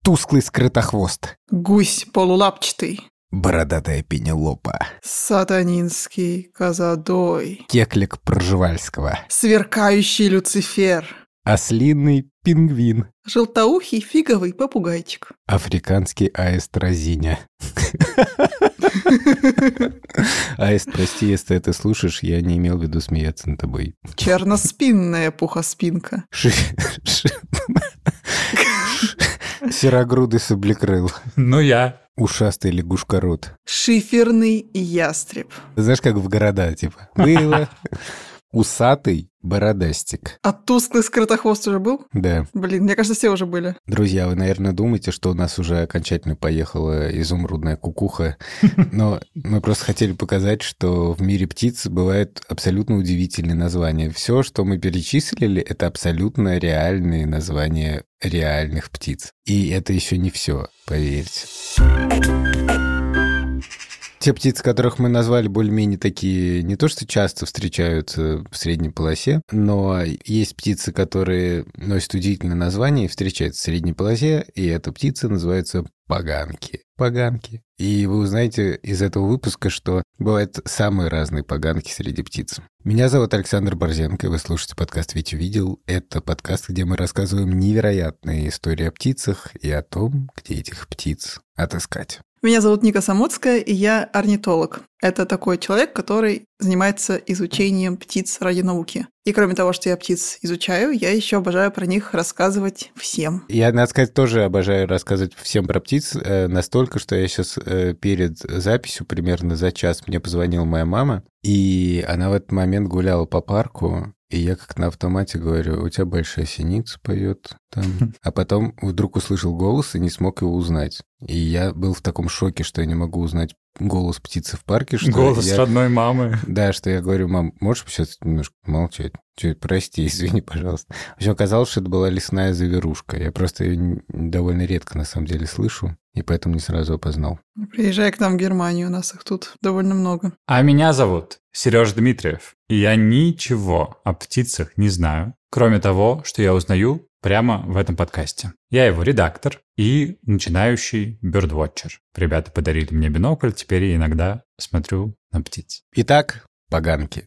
Тусклый скрытохвост. Гусь полулапчатый. Бородатая Пенелопа. Сатанинский Казадой. Кеклик Пржевальского. Сверкающий Люцифер. Ослиный пингвин. Желтоухий фиговый попугайчик. Африканский аист Разиня. Аист, прости, если ты слушаешь, я не имел в виду смеяться над тобой. Черноспинная пухоспинка. Серогрудый саблекрыл. Ну я. Ушастый лягушкорот. Шиферный ястреб. Знаешь, как в города, типа. Было. Усатый бородастик. А тусклый скрытохвост уже был? Да. Блин, мне кажется, все уже были. Друзья, вы, наверное, думаете, что у нас уже окончательно поехала изумрудная кукуха, но мы просто хотели показать, что в мире птиц бывают абсолютно удивительные названия. Все, что мы перечислили, это абсолютно реальные названия реальных птиц. И это еще не все, поверьте. Те птицы, которых мы назвали, более-менее такие, не то что часто встречаются в средней полосе, но есть птицы, которые носят удивительное название и встречаются в средней полосе, и эта птица называется поганки. Поганки. И вы узнаете из этого выпуска, что бывают самые разные поганки среди птиц. Меня зовут Александр Борзенко, и вы слушаете подкаст «Ведь увидел». Это подкаст, где мы рассказываем невероятные истории о птицах и о том, где этих птиц отыскать. Меня зовут Ника Самоцкая, и я орнитолог. Это такой человек, который занимается изучением птиц ради науки. И кроме того, что я птиц изучаю, я еще обожаю про них рассказывать всем. Я, надо сказать, тоже обожаю рассказывать всем про птиц, настолько, что я сейчас перед записью, примерно за час, мне позвонила моя мама, и она в этот момент гуляла по парку, и я как на автомате говорю: у тебя большая синица поет там. А потом вдруг услышал голос и не смог его узнать. И я был в таком шоке, что я не могу узнать голос птицы в парке. Что голос родной мамы. Да, что я говорю: мам, можешь сейчас немножко молчать? Прости, извини, пожалуйста. В общем, оказалось, что это была лесная заверушка. Я просто ее довольно редко, на самом деле, слышу, и поэтому не сразу опознал. Приезжай к нам в Германию, у нас их тут довольно много. А меня зовут Серёж Дмитриев, и я ничего о птицах не знаю, кроме того, что я узнаю прямо в этом подкасте. Я его редактор и начинающий бёрдвотчер. Ребята подарили мне бинокль, теперь я иногда смотрю на птиц. Итак, поганки.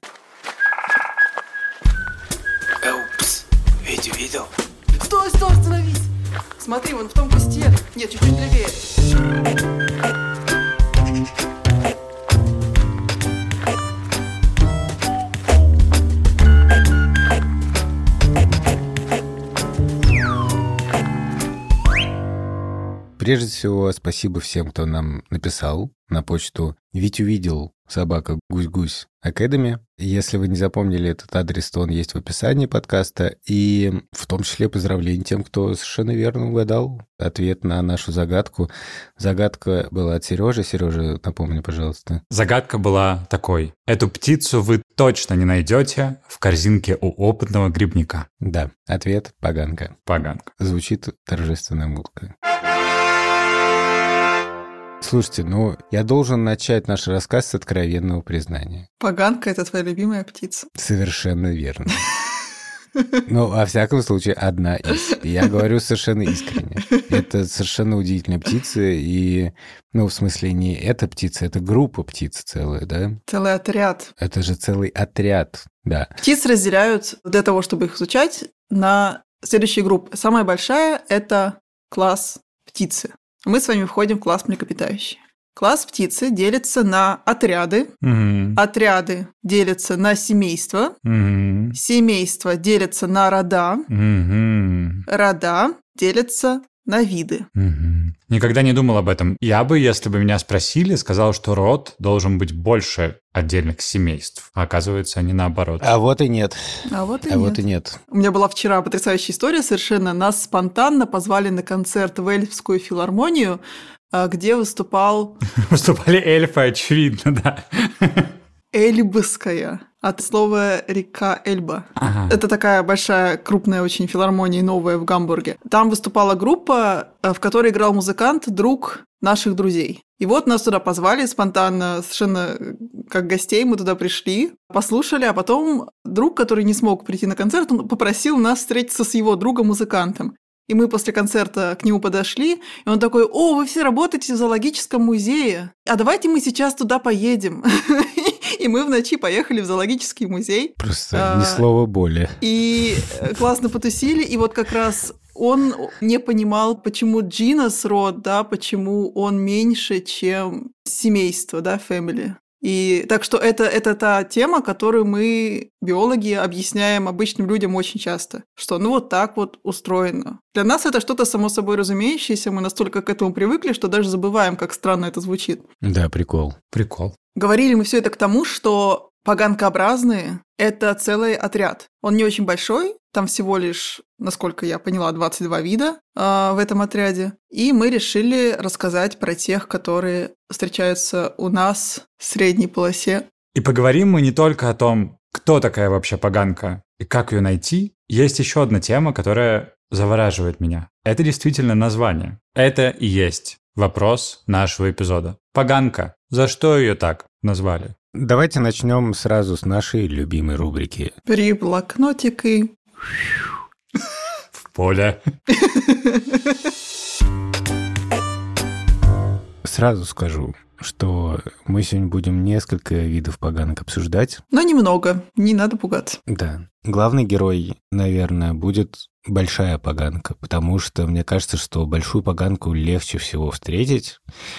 Упс, ведь увидел? Стой, остановись! Смотри, вон в том кусте. Нет, чуть-чуть левее. Прежде всего, спасибо всем, кто нам написал на почту «Ведь увидел» @гусь-гусь Academy. Если вы не запомнили этот адрес, то он есть в описании подкаста. И в том числе поздравления тем, кто совершенно верно угадал ответ на нашу загадку. Загадка была от Сережи. Сережа, напомни, пожалуйста. Загадка была такой: эту птицу вы точно не найдете в корзинке у опытного грибника. Да, ответ — поганка. Поганка. Звучит торжественная музыка. Слушайте, я должен начать наш рассказ с откровенного признания. Поганка – это твоя любимая птица. Совершенно верно. Во всяком случае, одна из. Я говорю совершенно искренне. Это совершенно удивительная птица, и, в смысле, не эта птица, это группа птиц целая, да? Целый отряд. Это же целый отряд, да. Птиц разделяют для того, чтобы их изучать, на следующие группы. Самая большая – это класс птицы. Мы с вами входим в класс млекопитающие. Класс птицы делится на отряды. Отряды делятся на семейства. Семейства делятся на рода. Рода делятся на виды. Никогда не думал об этом. Я бы, если бы меня спросили, сказал, что род должен быть больше отдельных семейств. А оказывается, они наоборот. А вот и нет. Вот и нет. У меня была вчера потрясающая история совершенно. Нас спонтанно позвали на концерт в Эльфскую филармонию, где выступал... Выступали эльфы, очевидно, да. Эльбская. От слова река Эльба. Ага. Это такая большая, крупная очень филармония, новая в Гамбурге. Там выступала группа, в которой играл музыкант, друг наших друзей. И вот нас туда позвали спонтанно, совершенно как гостей, мы туда пришли, послушали, а потом друг, который не смог прийти на концерт, он попросил нас встретиться с его другом-музыкантом. И мы после концерта к нему подошли, и он такой: «О, вы все работаете в зоологическом музее, а давайте мы сейчас туда поедем». И мы в ночи поехали в зоологический музей. Просто ни слова более. И классно потусили, и вот как раз он не понимал, почему genus, род, да, почему он меньше, чем семейство, да, family. И так что это та тема, которую мы, биологи, объясняем обычным людям очень часто, что ну вот так вот устроено. Для нас это что-то само собой разумеющееся, мы настолько к этому привыкли, что даже забываем, как странно это звучит. Да, прикол. Прикол. Говорили мы все это к тому, что поганкообразные – это целый отряд. Он не очень большой, там всего лишь, насколько я поняла, 22 вида в этом отряде. И мы решили рассказать про тех, которые встречаются у нас в средней полосе. И поговорим мы не только о том, кто такая вообще поганка и как ее найти. Есть еще одна тема, которая завораживает меня. Это действительно название. Это и есть вопрос нашего эпизода. Поганка. За что ее так назвали? Давайте начнем сразу с нашей любимой рубрики. При блокнотике. В поле. Сразу скажу, что мы сегодня будем несколько видов поганок обсуждать. Но немного, не надо пугаться. Да. Главный герой, наверное, будет большая поганка, потому что мне кажется, что большую поганку легче всего встретить.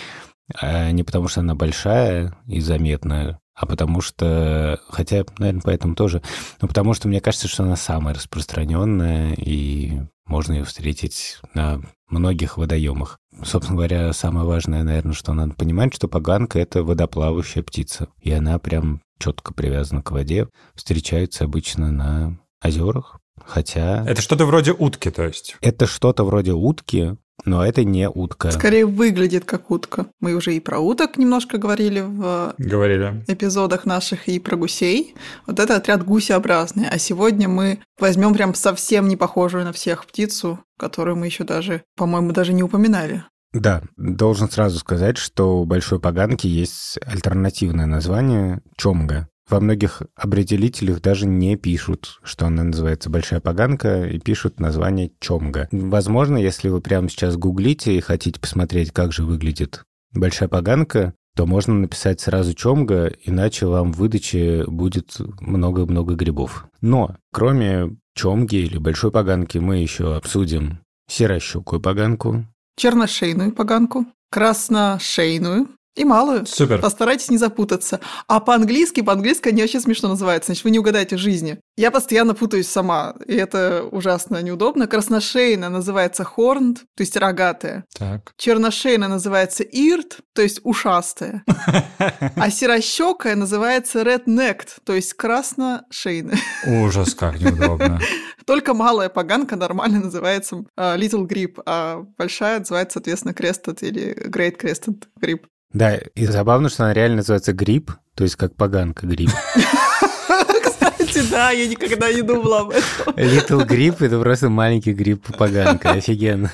Не потому что она большая и заметная, а потому что, хотя, наверное, поэтому тоже, но потому что мне кажется, что она самая распространенная, и можно ее встретить на многих водоемах. Собственно говоря, самое важное, наверное, что надо понимать, что поганка — это водоплавающая птица, и она прям четко привязана к воде. Встречается обычно на озерах, хотя... Это что-то вроде утки, то есть? Это что-то вроде утки, но это не утка. Скорее выглядит как утка. Мы уже и про уток немножко говорили в эпизодах наших, и про гусей. Вот это отряд гусеобразный. А сегодня мы возьмем прям совсем не похожую на всех птицу, которую мы еще даже, по-моему, даже не упоминали. Да, должен сразу сказать, что у большой поганки есть альтернативное название — чомга. Во многих определителях даже не пишут, что она называется большая поганка, и пишут название чомга. Возможно, если вы прямо сейчас гуглите и хотите посмотреть, как же выглядит большая поганка, то можно написать сразу чомга, иначе вам в выдаче будет много-много грибов. Но кроме чомги или большой поганки мы еще обсудим серощукую поганку, черношейную поганку, красношейную и малую. Супер. Постарайтесь не запутаться. А по-английски они вообще смешно называются. Значит, вы не угадаете в жизни. Я постоянно путаюсь сама, и это ужасно неудобно. Красношейная называется horned, то есть рогатая. Так. Черношейная называется eared, то есть ушастая. А серощекая называется red-necked, то есть красношейная. Ужас, как неудобно. Только малая поганка нормально называется little grip, а большая называется, соответственно, crested или great crested grip. Да, и забавно, что она реально называется гриб, то есть как поганка гриб. Кстати, да, я никогда не думала об этом. Little гриб — это просто маленький гриб-поганка, офигенно.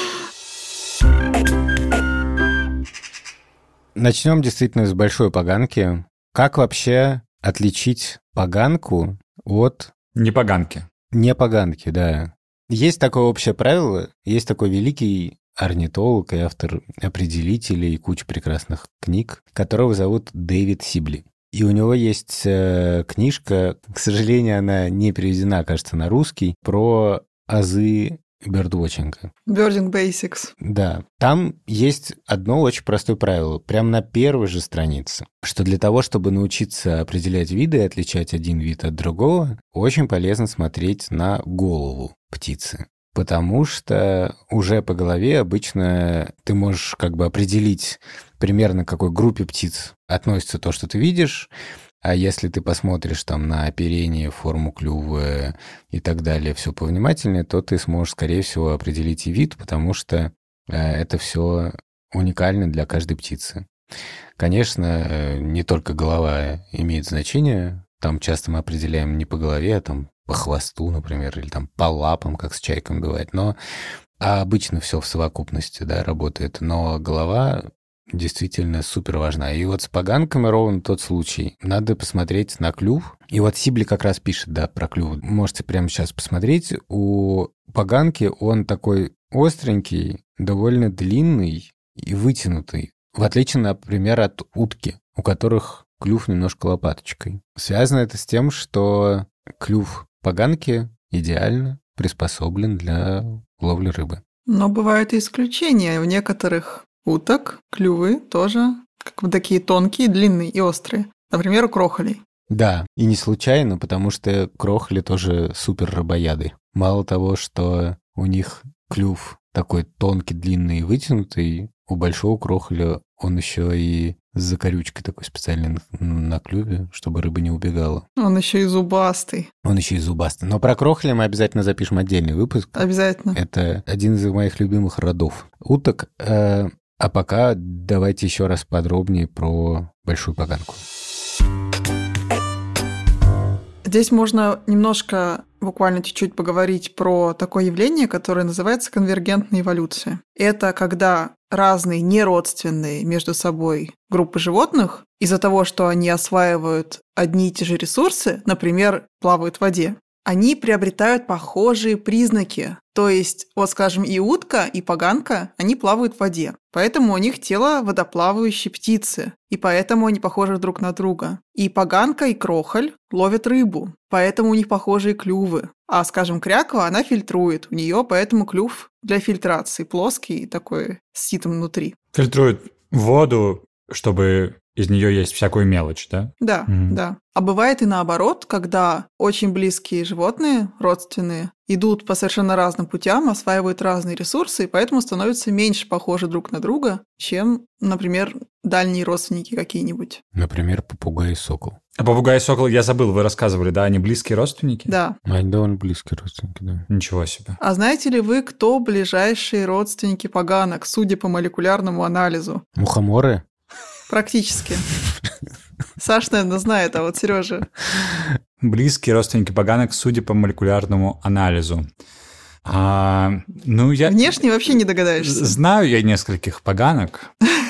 Начнем действительно с большой поганки. Как вообще отличить поганку от... Непоганки. Непоганки, да. Есть такое общее правило, есть такой великий орнитолог и автор определителей и куча прекрасных книг, которого зовут Дэвид Сибли. И у него есть книжка, к сожалению, она не переведена, кажется, на русский, про азы бёрдвотчинга. Birding Basics. Да. Там есть одно очень простое правило, прямо на первой же странице, что для того, чтобы научиться определять виды и отличать один вид от другого, очень полезно смотреть на голову птицы. Потому что уже по голове обычно ты можешь как бы определить примерно, к какой группе птиц относится то, что ты видишь. А если ты посмотришь там на оперение, форму клюва и так далее, все повнимательнее, то ты сможешь, скорее всего, определить и вид, потому что это все уникально для каждой птицы. Конечно, не только голова имеет значение. Там часто мы определяем не по голове, а там по хвосту, например, или там по лапам, как с чайком бывает. А обычно все в совокупности, да, работает. Но голова действительно супер важна. И вот с поганками ровно тот случай. Надо посмотреть на клюв. И вот Сибли как раз пишет, да, про клюв. Можете прямо сейчас посмотреть. У поганки, он такой остренький, довольно длинный и вытянутый, в отличие, например, от утки, у которых клюв немножко лопаточкой. Связано это с тем, что клюв поганки идеально приспособлен для ловли рыбы. Но бывают и исключения. У некоторых уток клювы тоже как бы такие тонкие, длинные и острые. Например, у крохолей. Да, и не случайно, потому что крохоли тоже супер рыбояды. Мало того, что у них клюв такой тонкий, длинный и вытянутый, у большого крохоля он еще и с закорючкой такой специальной на клюве, чтобы рыба не убегала. Он еще и зубастый. Он еще и зубастый. Но про крохоля мы обязательно запишем отдельный выпуск. Обязательно. Это один из моих любимых родов уток. А пока давайте еще раз подробнее про большую поганку. Здесь можно немножко, буквально чуть-чуть поговорить про такое явление, которое называется конвергентная эволюция. Это когда разные неродственные между собой группы животных из-за того, что они осваивают одни и те же ресурсы, например, плавают в воде, они приобретают похожие признаки. То есть, вот скажем, и утка, и поганка, они плавают в воде. Поэтому у них тело водоплавающей птицы, и поэтому они похожи друг на друга. И поганка, и крохоль ловят рыбу, поэтому у них похожие клювы. А, скажем, кряква, она фильтрует, у нее поэтому клюв для фильтрации плоский, такой с ситом внутри. Фильтрует воду, чтобы из нее есть всякую мелочь, да? Да, да. А бывает и наоборот, когда очень близкие животные, родственные, идут по совершенно разным путям, осваивают разные ресурсы, и поэтому становятся меньше похожи друг на друга, чем, например, дальние родственники какие-нибудь. Например, попугай и сокол. А попугай и сокол, я забыл, вы рассказывали, да, они близкие родственники? Да. Они довольно близкие родственники, да. Ничего себе. А знаете ли вы, кто ближайшие родственники поганок, судя по молекулярному анализу? Мухоморы? Практически. Саш, наверное, знает, а вот Сережа. Близкие родственники поганок, судя по молекулярному анализу. Я... Внешне вообще не догадаешься. Знаю я нескольких поганок.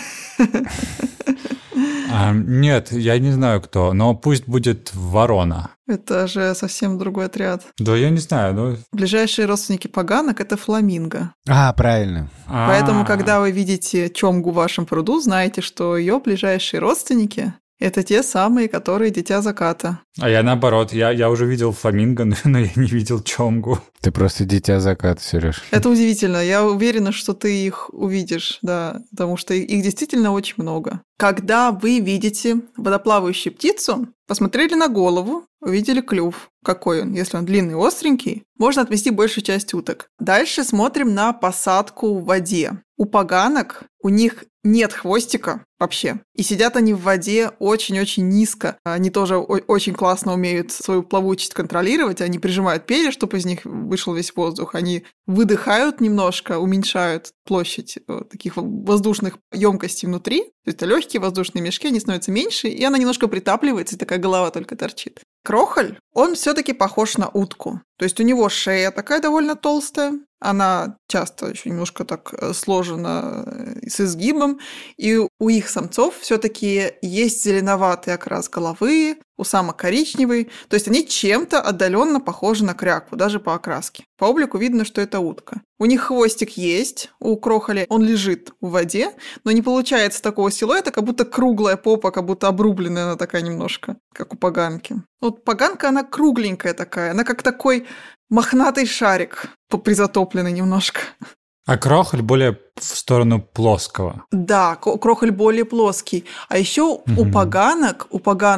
Нет, я не знаю кто, но пусть будет ворона. Это же совсем другой отряд. Да, я не знаю. Но... Ближайшие родственники поганок – это фламинго. Правильно. Поэтому, когда вы видите чомгу в вашем пруду, знаете, что ее ближайшие родственники – это те самые, которые дитя заката. А я наоборот, я уже видел фламинго, но я не видел чомгу. Ты просто дитя заката, Сереж. Это удивительно. Я уверена, что ты их увидишь, да, потому что их действительно очень много. Когда вы видите водоплавающую птицу, посмотрели на голову, увидели клюв. Какой он? Если он длинный, остренький, можно отвести большую часть уток. Дальше смотрим на посадку в воде. У поганок у них нет хвостика вообще. И сидят они в воде очень-очень низко. Они тоже очень классно умеют свою плавучесть контролировать. Они прижимают перья, чтобы из них вышел весь воздух. Они выдыхают немножко, уменьшают площадь таких воздушных емкостей внутри. То есть легкие воздушные мешки, они становятся меньше, и она немножко притапливается, и такая голова только торчит. Крохоль, он все-таки похож на утку. То есть у него шея такая довольно толстая, она часто еще немножко так сложена с изгибом, и у их самцов все-таки есть зеленоватый окрас головы, у самок коричневый, то есть они чем-то отдаленно похожи на крякву, даже по окраске. По облику видно, что это утка. У них хвостик есть, у крохоля он лежит в воде, но не получается такого силуэта, как будто круглая попа, как будто обрубленная она такая немножко, как у поганки. Вот поганка, она кругленькая такая, она как такой мохнатый шарик, призатопленный немножко. А крохоль более в сторону плоского. Да, крохоль более плоский. А еще у поганок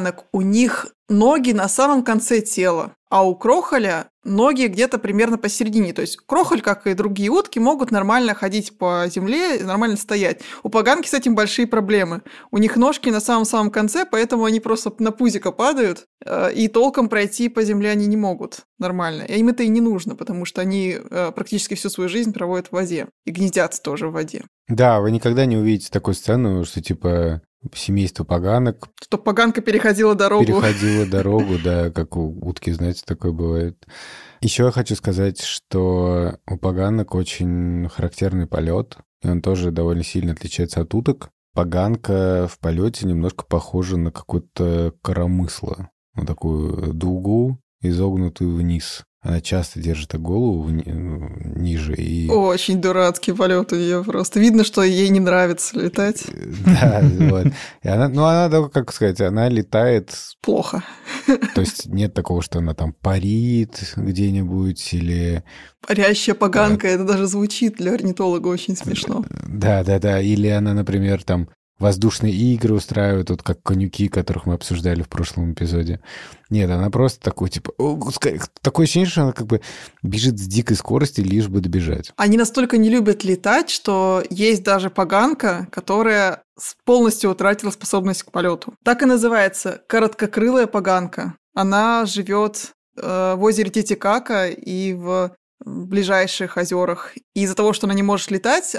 у них ноги на самом конце тела, а у крохоля ноги где-то примерно посередине. То есть крохоль, как и другие утки, могут нормально ходить по земле, нормально стоять. У поганки с этим большие проблемы. У них ножки на самом-самом конце, поэтому они просто на пузико падают, и толком пройти по земле они не могут нормально. И им это и не нужно, потому что они практически всю свою жизнь проводят в воде и гнездятся тоже в воде. Да, вы никогда не увидите такую сцену, что типа семейство поганок. Что поганка переходила дорогу. Переходила дорогу, да, как у утки, знаете, такое бывает. Еще я хочу сказать, что у поганок очень характерный полет, и он тоже довольно сильно отличается от уток. Поганка в полете немножко похожа на какое-то коромысло, вот такую дугу, изогнутую вниз. Она часто держит голову ниже. И... Очень дурацкий полет у нее просто. Видно, что ей не нравится летать. Да, вот. И она, как сказать, она летает... Плохо. То есть нет такого, что она там парит где-нибудь или... Парящая поганка, это даже звучит для орнитолога очень смешно. Да. Или она, например, там воздушные игры устраивает, вот как конюки, которых мы обсуждали в прошлом эпизоде. Нет, она просто такой, типа... Такое ощущение, что она как бы бежит с дикой скоростью, лишь бы добежать. Они настолько не любят летать, что есть даже поганка, которая полностью утратила способность к полету. Так и называется короткокрылая поганка. Она живет в озере Титикака и в ближайших озерах. И из-за того, что она не может летать,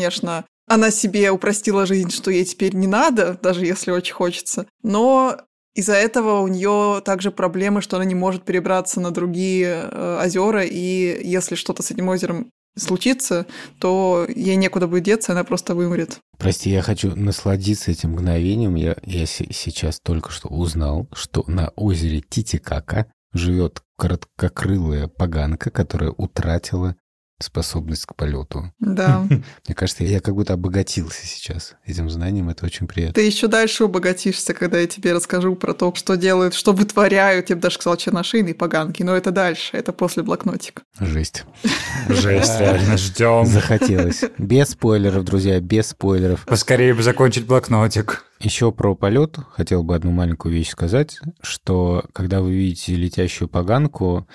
она себе упростила жизнь, что ей теперь не надо, даже если очень хочется. Но из-за этого у нее также проблемы, что она не может перебраться на другие озера, и если что-то с этим озером случится, то ей некуда будет деться, она просто вымрет. Прости, я хочу насладиться этим мгновением. Я сейчас только что узнал, что на озере Титикака живет короткокрылая поганка, которая утратила способность к полету. Да. Мне кажется, я как будто обогатился сейчас этим знанием, это очень приятно. Ты еще дальше обогатишься, когда я тебе расскажу про то, что делают, что вытворяют, я бы даже сказала, черношейные поганки, но это дальше, это после блокнотика. Жесть. Жесть, реально ждем. Захотелось. Без спойлеров, друзья, без спойлеров. Поскорее бы закончить блокнотик. Еще про полет хотел бы одну маленькую вещь сказать, что когда вы видите летящую поганку,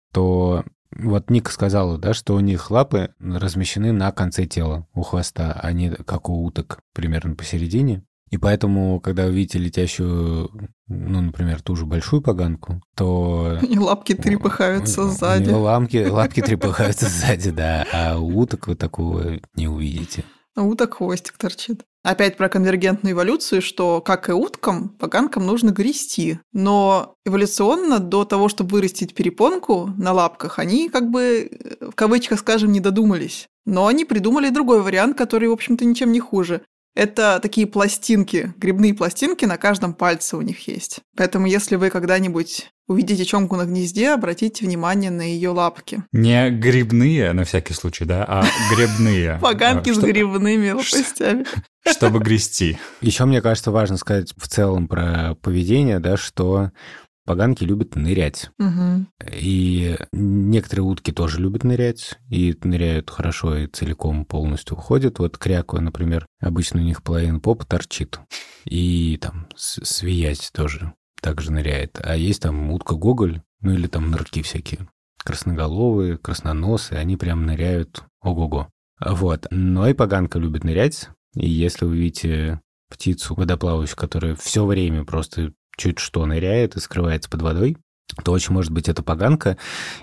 то вот Ника сказала, да, что у них лапы размещены на конце тела, у хвоста, а не как у уток, примерно посередине. И поэтому, когда вы видите летящую, например, ту же большую поганку, то... И лапки трепыхаются сзади. Лапки трепыхаются сзади, да, а у уток вы такого не увидите. А уток хвостик торчит. Опять про конвергентную эволюцию, что, как и уткам, поганкам нужно грести. Но эволюционно до того, чтобы вырастить перепонку на лапках, они как бы, в кавычках скажем, не додумались. Но они придумали другой вариант, который, в общем-то, ничем не хуже. Это такие пластинки, грибные пластинки на каждом пальце у них есть. Поэтому если вы когда-нибудь увидите чомку на гнезде, обратите внимание на ее лапки. Не грибные, на всякий случай, да, а гребные. Поганки с грибными лопастями. Чтобы грести. Еще, мне кажется, важно сказать в целом про поведение, да, что поганки любят нырять. Угу. И некоторые утки тоже любят нырять, и ныряют хорошо, и целиком полностью уходят. Вот кряква, например, обычно у них половина попы торчит. И там свиять тоже также ныряет. А есть там утка-гоголь, или там нырки всякие. Красноголовые, красноносые, они прям ныряют ого-го. Вот. Но и поганка любит нырять. И если вы видите птицу водоплавающую, которая все время просто чуть что ныряет и скрывается под водой, то очень может быть это поганка,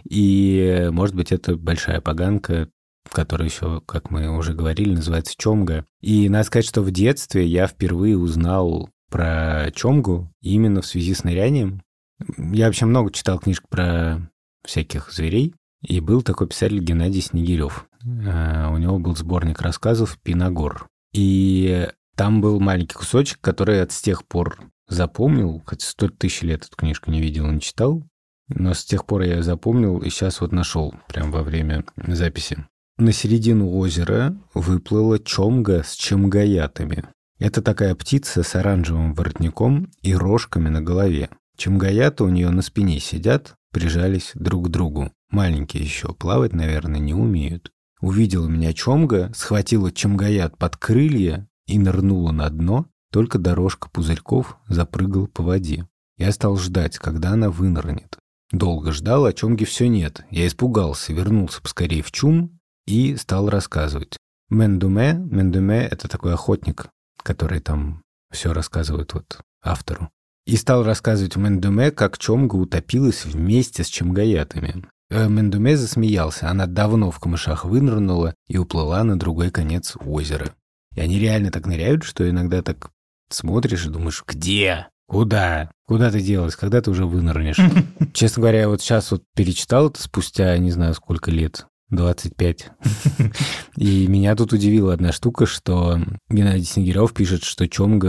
и может быть это большая поганка, которая еще, как мы уже говорили, называется чомга. И надо сказать, что в детстве я впервые узнал про чомгу именно в связи с нырянием. Я вообще много читал книжек про всяких зверей, и был такой писатель Геннадий Снегирев. У него был сборник рассказов «Пинагор». И там был маленький кусочек, который я с тех пор запомнил, хотя 100 тысяч лет эту книжку не видел, не читал, но с тех пор я ее запомнил и сейчас вот нашел прямо во время записи. На середину озера выплыла чомга с чемгаятами. Это такая птица с оранжевым воротником и рожками на голове. Чемгаяты у нее на спине сидят, прижались друг к другу. Маленькие еще, плавать, наверное, не умеют. Увидела меня чомга, схватила чемгаят под крылья и нырнула на дно, только дорожка пузырьков запрыгал по воде. Я стал ждать, когда она вынырнет. Долго ждал, а чомги все нет. Я испугался, вернулся поскорее в чум и стал рассказывать. Мендуме — это такой охотник, который там все рассказывает вот автору. И стал рассказывать Мендуме, как чомга утопилась вместе с чемгаятами. Мендуме засмеялся. Она давно в камышах вынырнула и уплыла на другой конец озера. И они реально так ныряют, что иногда так смотришь и думаешь, где? Куда? Куда ты делась? Когда ты уже вынырнешь? Честно говоря, я вот сейчас вот перечитал это спустя, не знаю, сколько лет, 25. И меня тут удивила одна штука, что Геннадий Снегирев пишет, что чомга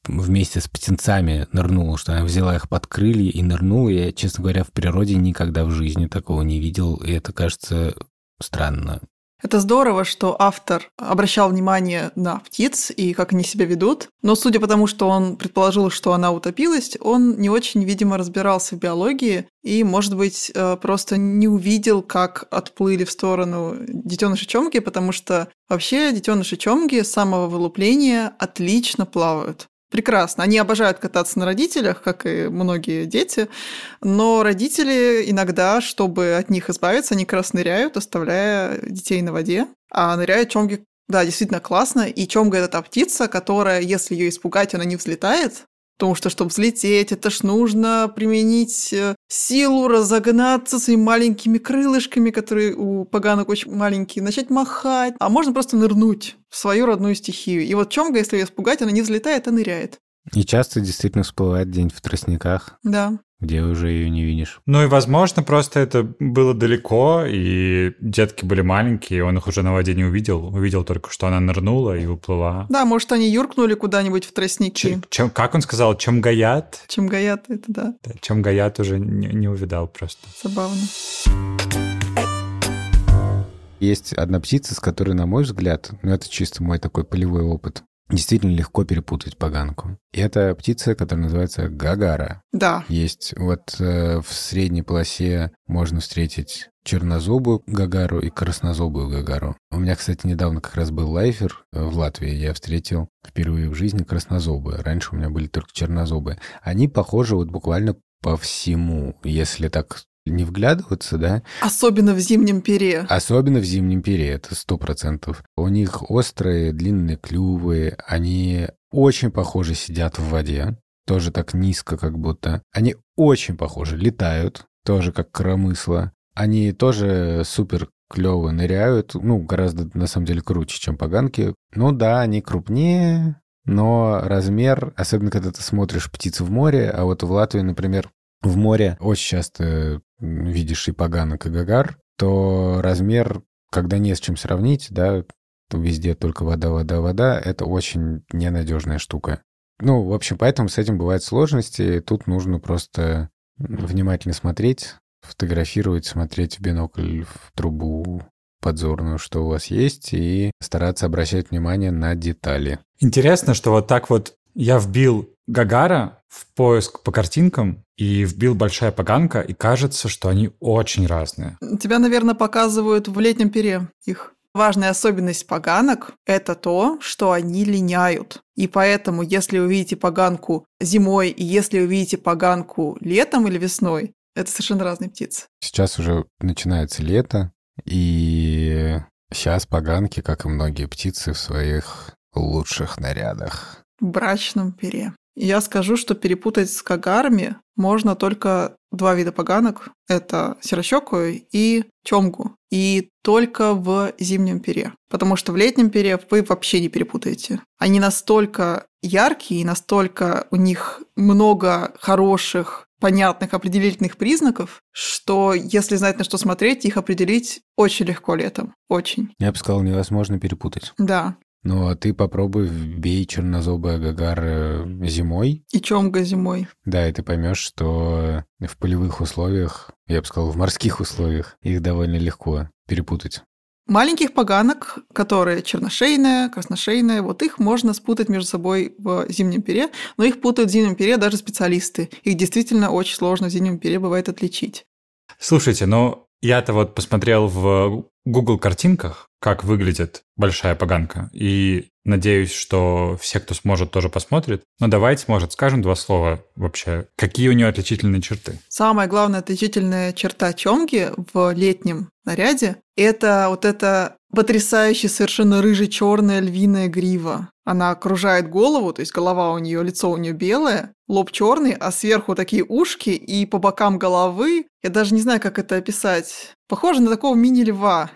вместе с птенцами нырнула, что она взяла их под крылья и нырнула. Я, честно говоря, в природе никогда в жизни такого не видел, и это кажется странно. Это здорово, что автор обращал внимание на птиц и как они себя ведут, но судя по тому, что он предположил, что она утопилась, он не очень, видимо, разбирался в биологии и, может быть, просто не увидел, как отплыли в сторону детеныши чомги, потому что вообще детеныши чомги с самого вылупления отлично плавают. Прекрасно. Они обожают кататься на родителях, как и многие дети, но родители иногда, чтобы от них избавиться, они как раз ныряют, оставляя детей на воде. А ныряют чомги, да, действительно классно. И чомга – это та птица, которая, если ее испугать, она не взлетает. Потому что, чтобы взлететь, это ж нужно применить силу, разогнаться своими маленькими крылышками, которые у поганок очень маленькие, начать махать. А можно просто нырнуть в свою родную стихию. И вот чомга, если ее испугать, она не взлетает, а ныряет. И часто действительно всплывает где-нибудь в тростниках. Да. Где уже ее не видишь. Ну и, возможно, просто это было далеко, и детки были маленькие, он их уже на воде не увидел. Увидел только, что она нырнула и уплыла. Да, может, они юркнули куда-нибудь в тростники. Как он сказал? Чомгаят? Чомгаят, это да. Чомгаят уже не увидал просто. Забавно. Есть одна птица, с которой, на мой взгляд, это чисто мой такой полевой опыт, действительно легко перепутать поганку. И это птица, которая называется гагара. Да. Есть в средней полосе можно встретить чернозубую гагару и краснозубую гагару. У меня, кстати, недавно как раз был лайфер в Латвии. Я встретил впервые в жизни краснозубые. Раньше у меня были только чернозубые. Они похожи буквально по всему, если так не вглядываться, да. Особенно в зимнем пере. Особенно в зимнем пере, это 100%. У них острые, длинные клювы, они очень похоже сидят в воде, тоже так низко как будто. Они очень похожи, летают, тоже как коромысло. Они тоже супер клево ныряют, гораздо, на самом деле, круче, чем поганки. Ну да, они крупнее, но размер, особенно когда ты смотришь птиц в море, а вот в Латвии, например, в море очень часто видишь и поганок, и гагар, то размер, когда не с чем сравнить, да, то везде только вода, вода, вода, это очень ненадежная штука. В общем, поэтому с этим бывают сложности, тут нужно просто внимательно смотреть, фотографировать, смотреть в бинокль, в трубу подзорную, что у вас есть, и стараться обращать внимание на детали. Интересно, что вот так вот я вбил гагара в поиск по картинкам и вбил большая поганка, и кажется, что они очень разные. Тебя, наверное, показывают в летнем пере их. Важная особенность поганок – это то, что они линяют. И поэтому, если вы видите поганку зимой и если вы видите поганку летом или весной, это совершенно разные птицы. Сейчас уже начинается лето, и сейчас поганки, как и многие птицы, в своих лучших нарядах. В брачном пере. Я скажу, что перепутать с гагарами можно только два вида поганок. Это серощёкую и чомгу. И только в зимнем пере. Потому что в летнем пере вы вообще не перепутаете. Они настолько яркие, и настолько у них много хороших, понятных определительных признаков, что если знать, на что смотреть, их определить очень легко летом. Очень. Я бы сказал, невозможно перепутать. Да. Ну, а ты попробуй вбей чернозубая гагара зимой. И чомга зимой. Да, и ты поймешь, что в полевых условиях, я бы сказал, в морских условиях, их довольно легко перепутать. Маленьких поганок, которые черношейная, красношейная, вот их можно спутать между собой в зимнем пере, но их путают в зимнем пере даже специалисты. Их действительно очень сложно в зимнем пере бывает отличить. Слушайте, я-то вот посмотрел в Google картинках, как выглядит большая поганка, и надеюсь, что все, кто сможет, тоже посмотрит. Но давайте, может, скажем два слова вообще, какие у нее отличительные черты. Самая главная отличительная черта чомги в летнем наряде – это вот эта потрясающая совершенно рыже-черная львиная грива. Она окружает голову, то есть голова у нее, лицо у нее белое, лоб черный, а сверху такие ушки, и по бокам головы, я даже не знаю, как это описать, похоже на такого мини-льва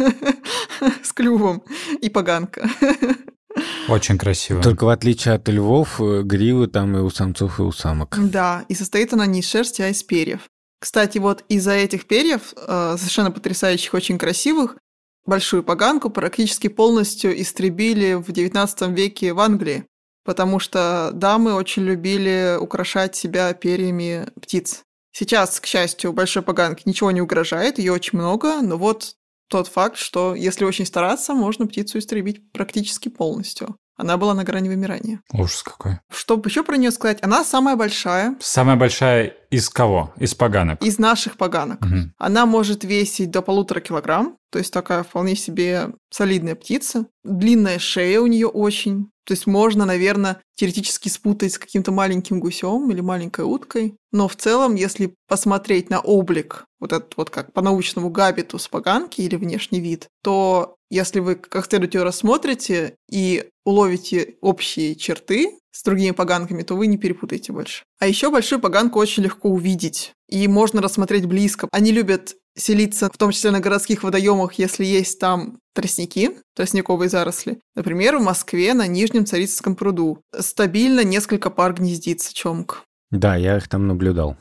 с клювом и поганка. Очень красиво. Только в отличие от львов, гривы там и у самцов, и у самок. Да, и состоит она не из шерсти, а из перьев. Кстати, вот из-за этих перьев, совершенно потрясающих, очень красивых, большую поганку практически полностью истребили в XIX веке в Англии. потому что дамы очень любили украшать себя перьями птиц. Сейчас, к счастью, большой поганке ничего не угрожает, ее очень много, но вот тот факт, что если очень стараться, можно птицу истребить практически полностью. Она была на грани вымирания. Ужас какой. Что еще про нее сказать? Она самая большая. Самая большая из кого? Из поганок? Из наших поганок. Мгм. Она может весить до 1,5 килограмм, то есть такая вполне себе солидная птица. Длинная шея у нее очень. То есть можно, наверное, теоретически спутать с каким-то маленьким гусем или маленькой уткой. Но в целом, если посмотреть на облик, вот этот вот как по-научному габитус поганки или внешний вид, то если вы как следует ее рассмотрите и уловите общие черты с другими поганками, то вы не перепутаете больше. А еще большую поганку очень легко увидеть. И можно рассмотреть близко. Они любят селиться, в том числе на городских водоемах, если есть там тростники, тростниковые заросли. Например, в Москве на Нижнем Царицынском пруду стабильно несколько пар гнездится чомк. Да, я их там наблюдал.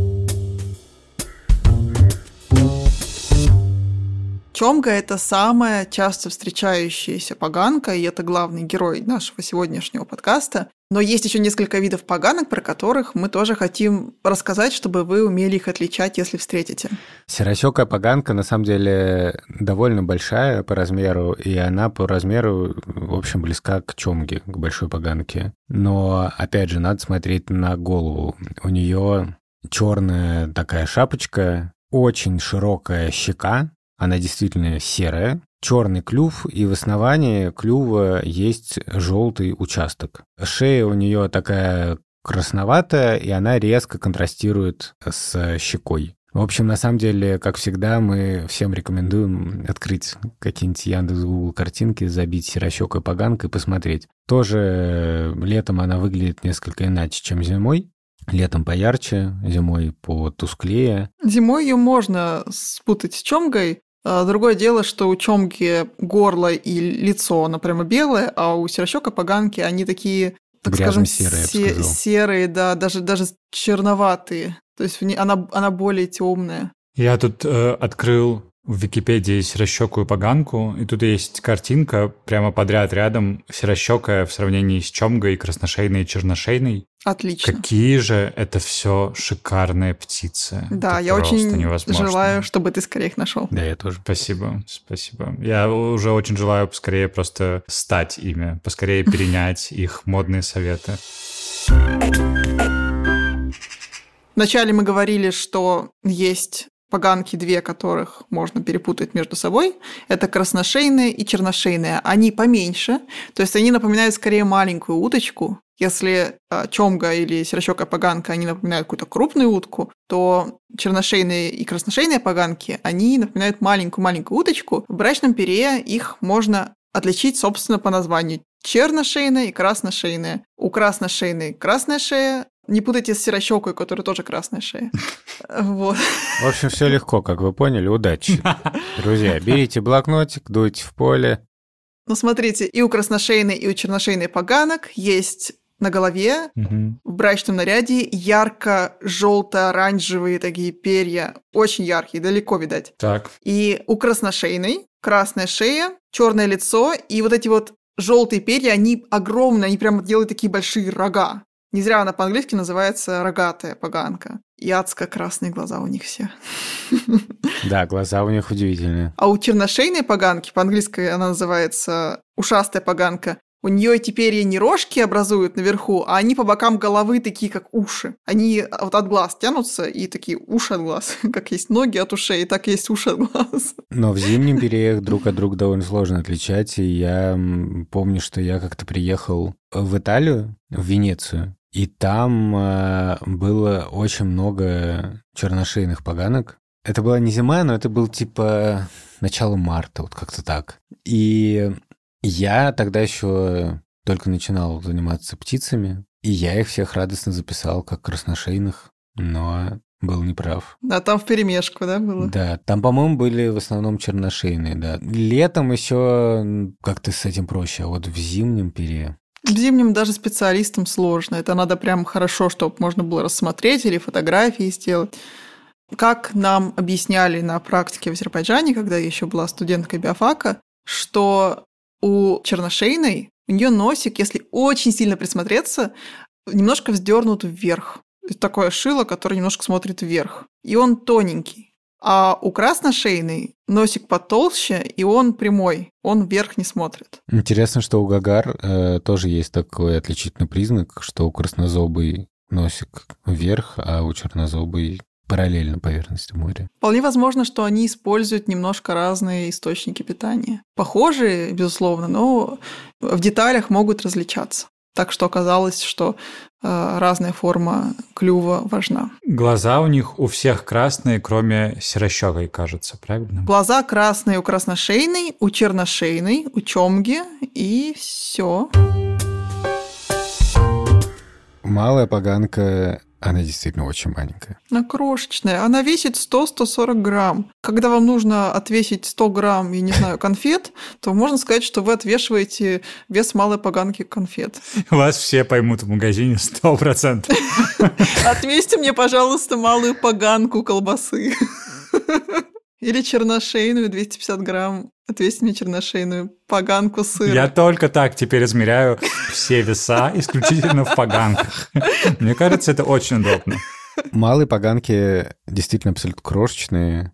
Чомга – это самая часто встречающаяся поганка, и это главный герой нашего сегодняшнего подкаста. Но есть еще несколько видов поганок, про которых мы тоже хотим рассказать, чтобы вы умели их отличать, если встретите. Серосёкая поганка, на самом деле, довольно большая по размеру, и она по размеру, в общем, близка к чомге, к большой поганке. Но, опять же, надо смотреть на голову. У нее черная такая шапочка, очень широкая щека, она действительно серая, черный клюв, и в основании клюва есть желтый участок. Шея у нее такая красноватая, и она резко контрастирует с щекой. В общем, на самом деле, как всегда, мы всем рекомендуем открыть какие-нибудь Яндекс.Гугл картинки, забить серосёкая поганка и посмотреть. Тоже летом она выглядит несколько иначе, чем зимой. Летом поярче, зимой потусклее. Зимой ее можно спутать с чомгой. Другое дело, что у чомги горло и лицо, оно прямо белое, а у серосёкой поганки они такие, так скажем, Грязно-серые, я бы сказал. серые, да, даже черноватые. То есть она более темная. Я тут открыл в Википедии серосёкую поганку, и тут есть картинка прямо подряд рядом серосёкая в сравнении с чомгой, красношейной и черношейной. Отлично. Какие же это все шикарные птицы. Да, Это я просто очень невозможно. желаю, чтобы ты скорее их нашел. Да, я тоже. Спасибо. Я уже очень желаю поскорее просто стать ими, поскорее перенять их модные советы. Вначале мы говорили, что есть поганки две, которых можно перепутать между собой. Это красношейная и черношейная. Они поменьше, то есть они напоминают скорее маленькую уточку. Если чомга или серосёкая поганка, они напоминают какую-то крупную утку, то черношейные и красношейные поганки, они напоминают маленькую-маленькую уточку. В брачном перье их можно отличить, собственно, по названию. Черношейная и красношейная. У красношейной красная шея. Не путайте с серосёкой, у которой тоже красная шея. Вот. В общем, все легко, как вы поняли. Удачи. Друзья, берите блокнотик, дуйте в поле. Ну, смотрите, и у красношейной, и у черношейной поганок есть на голове в брачном наряде ярко-желто-оранжевые такие перья, очень яркие, далеко видать. Так. И у красношейной красная шея, черное лицо, и вот эти вот желтые перья, они огромные, они прямо делают такие большие рога. Не зря она по-английски называется рогатая поганка. И адско-красные глаза у них все. Да, глаза у них удивительные. А у черношейной поганки, по-английски она называется ушастая поганка, у нее эти перья не рожки образуют наверху, а они по бокам головы такие, как уши. Они вот от глаз тянутся, и такие уши от глаз. Как есть ноги от ушей, так и есть уши от глаз. Но в зимнем перье их друг от друга довольно сложно отличать. И я помню, что я как-то приехал в Италию, в Венецию, и там было очень много черношейных поганок. Это была не зима, но это был типа начало марта, вот как-то так. И я тогда еще только начинал заниматься птицами, и я их всех радостно записал как красношейных, но был неправ. А там вперемешку, да, было? Да, там, по-моему, были в основном черношейные, да. Летом еще как-то с этим проще, а вот в зимнем перье... В зимнем даже специалистам сложно. Это надо прям хорошо, чтобы можно было рассмотреть или фотографии сделать. Как нам объясняли на практике в Азербайджане, когда я еще была студенткой биофака, что у черношейной У нее носик, если очень сильно присмотреться, немножко вздернут вверх. Это такое шило, которое немножко смотрит вверх. И он тоненький. А у красношейной носик потолще, и он прямой. Он вверх не смотрит. Интересно, что у гагар тоже есть такой отличительный признак, что у краснозобой носик вверх, а у чернозобой параллельно поверхности моря. Вполне возможно, что они используют немножко разные источники питания. Похожие, безусловно, но в деталях могут различаться. Так что оказалось, что разная форма клюва важна. Глаза у них у всех красные, кроме серощёкой, кажется, правильно? Глаза красные у красношейной, у черношейной, у чомги, и все. Малая поганка, она действительно очень маленькая. Она крошечная. Она весит 100-140 грамм. Когда вам нужно отвесить 100 грамм, я не знаю, конфет, то можно сказать, что вы отвешиваете вес малой поганки конфет. Вас все поймут в магазине 100%. Отвесьте мне, пожалуйста, малую поганку колбасы. Или черношейную 250 грамм. Отвесьте мне черношейную поганку сыра. Я только так теперь измеряю все веса исключительно в поганках. Мне кажется, это очень удобно. Малые поганки действительно абсолютно крошечные.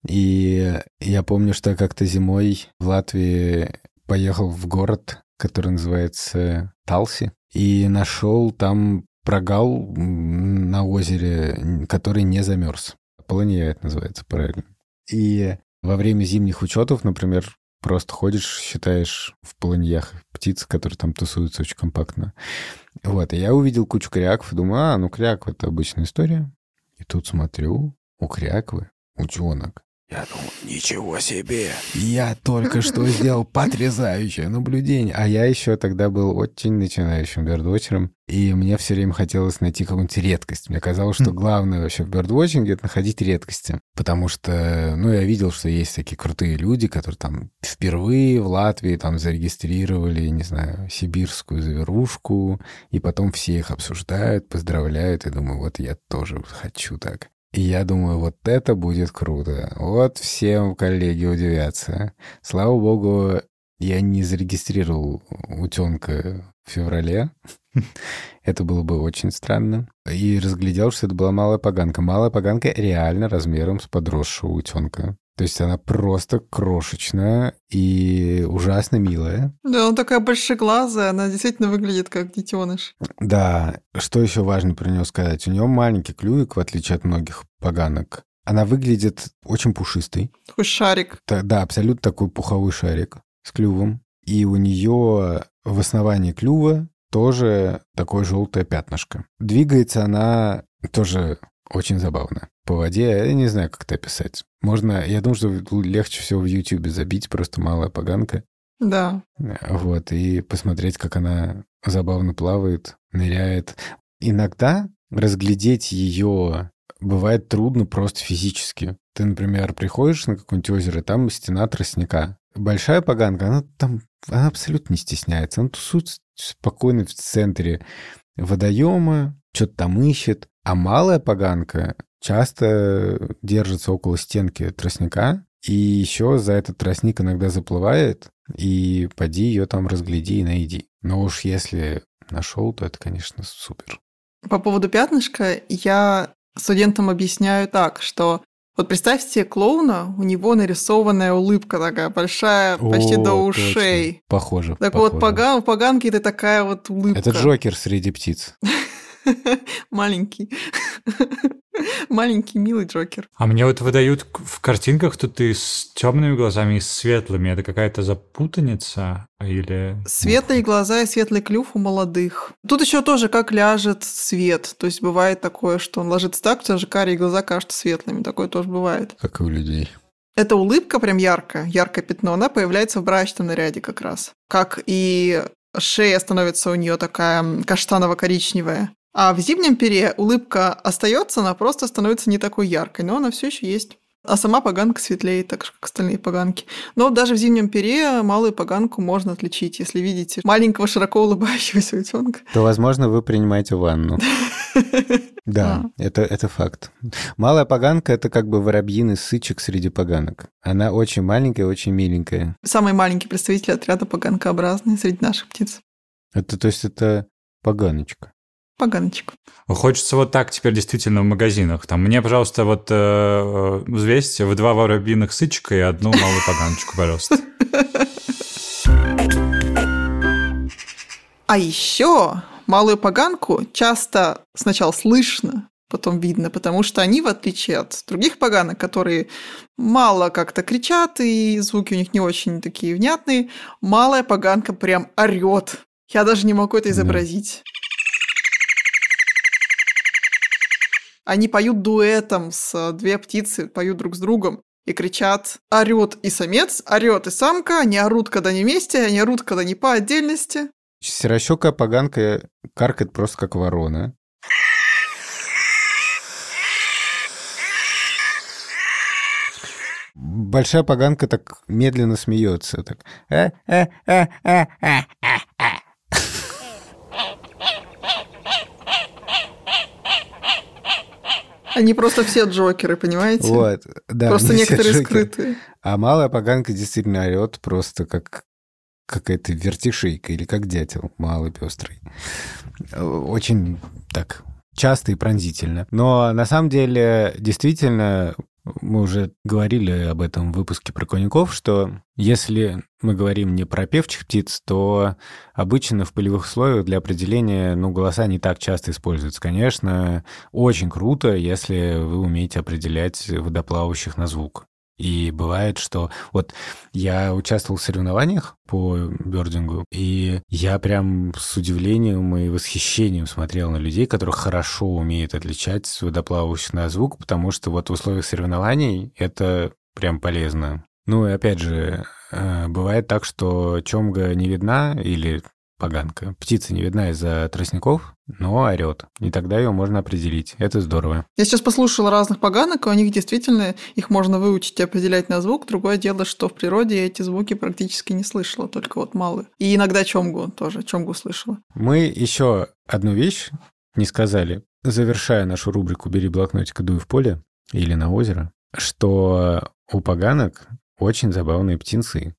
И я помню, что я как-то зимой в Латвии поехал в город, который называется Талси, и нашел там прогал на озере, который не замерз. Полынья это называется, правильно. И во время зимних учетов, например, просто ходишь, считаешь в полыньях птиц, которые там тусуются очень компактно. Вот, и я увидел кучу кряков и думаю, ну кряква — это обычная история. И тут смотрю, у кряквы утенок. Я думаю, ничего себе! Я только что сделал потрясающее наблюдение. А я еще тогда был очень начинающим бёрдвотчером, и мне все время хотелось найти какую-нибудь редкость. Мне казалось, что главное вообще в бёрдвотчинге — это находить редкости. Потому что, я видел, что есть такие крутые люди, которые там впервые в Латвии там зарегистрировали, не знаю, сибирскую зверушку, и потом все их обсуждают, поздравляют, и думаю, вот я тоже хочу так. И я думаю, вот это будет круто. Вот все коллеги удивятся. Слава богу, я не зарегистрировал утенка в феврале. Это было бы очень странно. И разглядел, что это была малая поганка. Малая поганка реально размером с подросшего утенка. То есть она просто крошечная и ужасно милая. Да, она такая большеглазая, она действительно выглядит как детеныш. Да, что еще важно про нее сказать? У нее маленький клювик, в отличие от многих поганок. Она выглядит очень пушистой. Такой шарик. Да, абсолютно такой пуховой шарик с клювом. И у нее в основании клюва тоже такое желтое пятнышко. Двигается она тоже очень забавно. По воде, я не знаю, как это описать. Можно, я думаю, что легче всего в Ютьюбе забить просто малая поганка. Да. Вот, и посмотреть, как она забавно плавает, ныряет. Иногда разглядеть ее бывает трудно просто физически. Ты, например, приходишь на какое-нибудь озеро, там стена тростника. Большая поганка, она абсолютно не стесняется. Она тусует спокойно в центре водоема, что-то там ищет. А малая поганка часто держится около стенки тростника, и еще за этот тростник иногда заплывает, и поди ее там разгляди и найди. Но уж если нашел, то это, конечно, супер. По поводу пятнышка я студентам объясняю так, что вот представьте клоуна, у него нарисованная улыбка такая большая, почти до ушей. Точно. Похоже. Так вот, у поганки это такая вот улыбка. Это Джокер среди птиц. Маленький. Маленький, милый Джокер. А мне вот выдают в картинках, что ты с темными глазами и светлыми. Это какая-то запутаница или... Светлые глаза и светлый клюв у молодых. Тут еще тоже как ляжет свет. То есть бывает такое, что он ложится так, что даже карие глаза кажутся светлыми. Такое тоже бывает. Как и у людей. Эта улыбка прям яркое пятно, она появляется в брачном наряде как раз. Как и шея становится у нее такая каштаново-коричневая. А в зимнем пере улыбка остается, она просто становится не такой яркой, но она все еще есть. А сама поганка светлее, так же, как остальные поганки. Но даже в зимнем пере малую поганку можно отличить. Если видите маленького широко улыбающегося утенка, то, возможно, вы принимаете ванну. Да, это факт. Малая поганка — это как бы воробьиный сычек среди поганок. Она очень маленькая, очень миленькая. Самый маленький представитель отряда поганкообразный среди наших птиц. То есть это поганочка. Поганочек. Хочется вот так теперь действительно в магазинах. Там мне, пожалуйста, вот взвесьте в 2 воробьиных сычка и 1 малую поганочку, пожалуйста. А еще малую поганку часто сначала слышно, потом видно, потому что они, в отличие от других поганок, которые мало как-то кричат, и звуки у них не очень такие внятные, малая поганка прям орет. Я даже не могу это изобразить. Они поют дуэтом с 2 птицы, поют друг с другом и кричат: орет и самец, орет и самка, они орут, когда не вместе, они орут, когда не по отдельности. Серощёкая поганка каркает просто как ворона. Большая поганка так медленно смеется. Так. Они просто все джокеры, понимаете? Вот, да. Просто некоторые скрытые. А малая поганка действительно орет просто как какая-то вертишейка или как дятел малый, пестрый. Очень так часто и пронзительно. Но на самом деле, действительно, мы уже говорили об этом в выпуске про конюков, что если мы говорим не про певчих птиц, то обычно в полевых условиях для определения голоса не так часто используются. Конечно, очень круто, если вы умеете определять водоплавающих на звук. И бывает, что... Вот я участвовал в соревнованиях по бёрдингу, и я прям с удивлением и восхищением смотрел на людей, которые хорошо умеют отличать водоплавающих на звук, потому что вот в условиях соревнований это прям полезно. Ну и опять же, бывает так, что чомга не видна или поганка. Птица не видна из-за тростников, но орет. И тогда ее можно определить. Это здорово. Я сейчас послушала разных поганок, и у них действительно их можно выучить и определять на звук. Другое дело, что в природе я эти звуки практически не слышала, только вот малые. И иногда чомгу тоже, чомгу слышала. Мы еще одну вещь не сказали, завершая нашу рубрику «Бери блокнотик и дуй в поле» или на озеро, что у поганок очень забавные птенцы.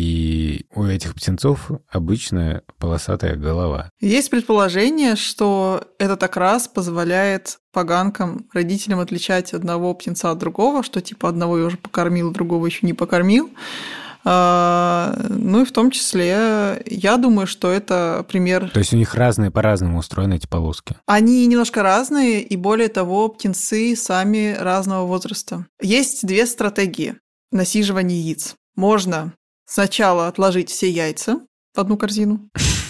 И у этих птенцов обычная полосатая голова. Есть предположение, что этот окрас позволяет поганкам, родителям отличать одного птенца от другого, что типа одного я уже покормил, другого еще не покормил. Ну и в том числе, я думаю, что это пример... То есть у них разные, по-разному устроены эти полоски? Они немножко разные, и более того, птенцы сами разного возраста. Есть 2 стратегии насиживания яиц. Можно сначала отложить все яйца в одну корзину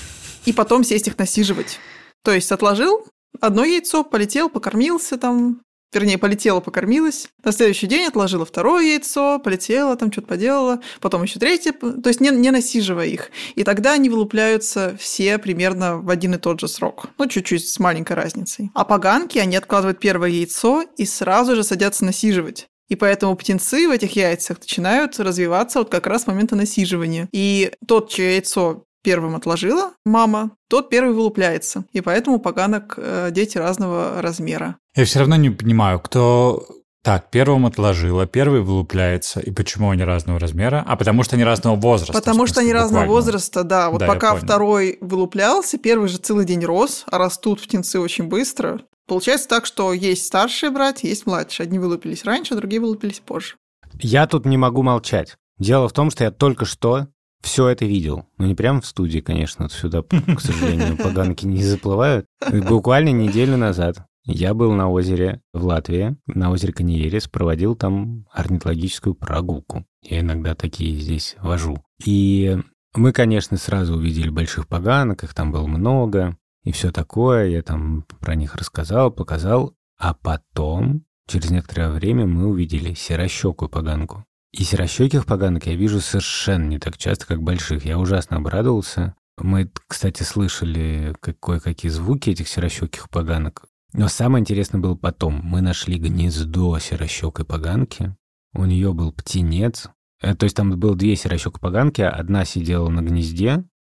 и потом сесть их насиживать. То есть отложил одно яйцо, полетел, покормился там, вернее, полетела, покормилась. На следующий день отложила 2 яйцо, полетела, там что-то поделала, потом еще 3, то есть не насиживая их. И тогда они вылупляются все примерно в один и тот же срок. Ну, чуть-чуть с маленькой разницей. А поганки, они откладывают первое яйцо и сразу же садятся насиживать. И поэтому птенцы в этих яйцах начинают развиваться вот как раз с момента насиживания. И тот, чье яйцо первым отложила мама, тот первый вылупляется. И поэтому у поганок дети разного размера. Я все равно не понимаю, кто... Так, первым отложила, первый вылупляется. И почему они разного размера? А потому что они разного возраста. Потому что они разного возраста, да. Вот да, пока второй вылуплялся, первый же целый день рос, а растут птенцы очень быстро. Получается так, что есть старшие братья, есть младшие. Одни вылупились раньше, другие вылупились позже. Я тут не могу молчать. Дело в том, что я только что все это видел. Ну, не прямо в студии, конечно. Сюда, к сожалению, поганки не заплывают. Буквально неделю назад я был на озере в Латвии, на озере Каньерес, проводил там орнитологическую прогулку. Я иногда такие здесь вожу. И мы, конечно, сразу увидели больших поганок, их там было много. И все такое, я там про них рассказал, показал. А потом, через некоторое время, мы увидели серощёкую поганку. И серощёких поганок я вижу совершенно не так часто, как больших. Я ужасно обрадовался. Мы, кстати, слышали кое-какие звуки этих серощёких поганок. Но самое интересное было потом. Мы нашли гнездо серощёкой поганки. У нее был птенец. То есть там было 2 серощёкой поганки. Одна сидела на гнезде,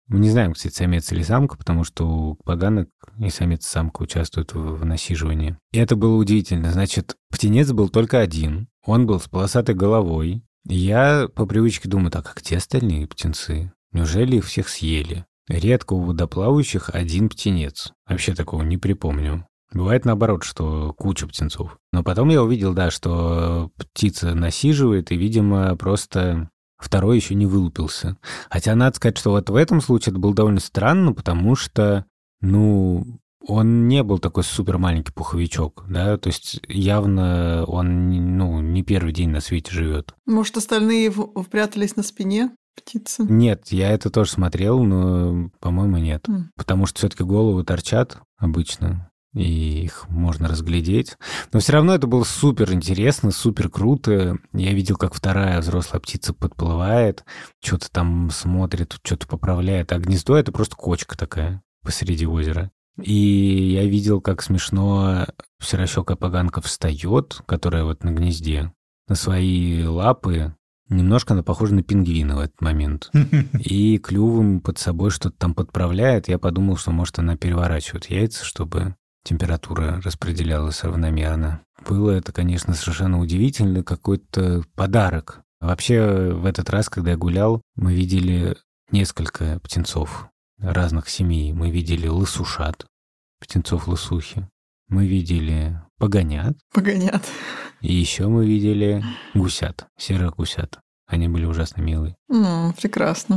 Мы не знаем, кстати, самец или самка, потому что у поганок и самец, и самка участвуют в насиживании. И это было удивительно. Значит, птенец был только один. Он был с полосатой головой. И я по привычке думаю, так, а где остальные птенцы? Неужели их всех съели? Редко у водоплавающих один птенец. Вообще такого не припомню. Бывает наоборот, что куча птенцов. Но потом я увидел, да, что птица насиживает, и, видимо, просто второй еще не вылупился. Хотя надо сказать, что вот в этом случае это было довольно странно, потому что, он не был такой супер маленький пуховичок, да, то есть явно он, не первый день на свете живет. Может, остальные впрятались на спине птицы? Нет, я это тоже смотрел, но, по-моему, нет. Потому что все-таки головы торчат обычно, и их можно разглядеть. Но все равно это было супер интересно, супер круто. Я видел, как вторая взрослая птица подплывает, что-то там смотрит, что-то поправляет. А гнездо — это просто кочка такая посреди озера. И я видел, как смешно серощёкая поганка встает, которая вот на гнезде, на свои лапы. Немножко она похожа на пингвина в этот момент. И клювом под собой что-то там подправляет. Я подумал, что, может, она переворачивает яйца, чтобы температура распределялась равномерно. Было это, конечно, совершенно удивительно, какой-то подарок. Вообще, в этот раз, когда я гулял, мы видели несколько птенцов разных семей. Мы видели лысушат, птенцов лысухи. Мы видели погонят. Погонят. И еще мы видели гусят, серых гусят. Они были ужасно милые. Прекрасно.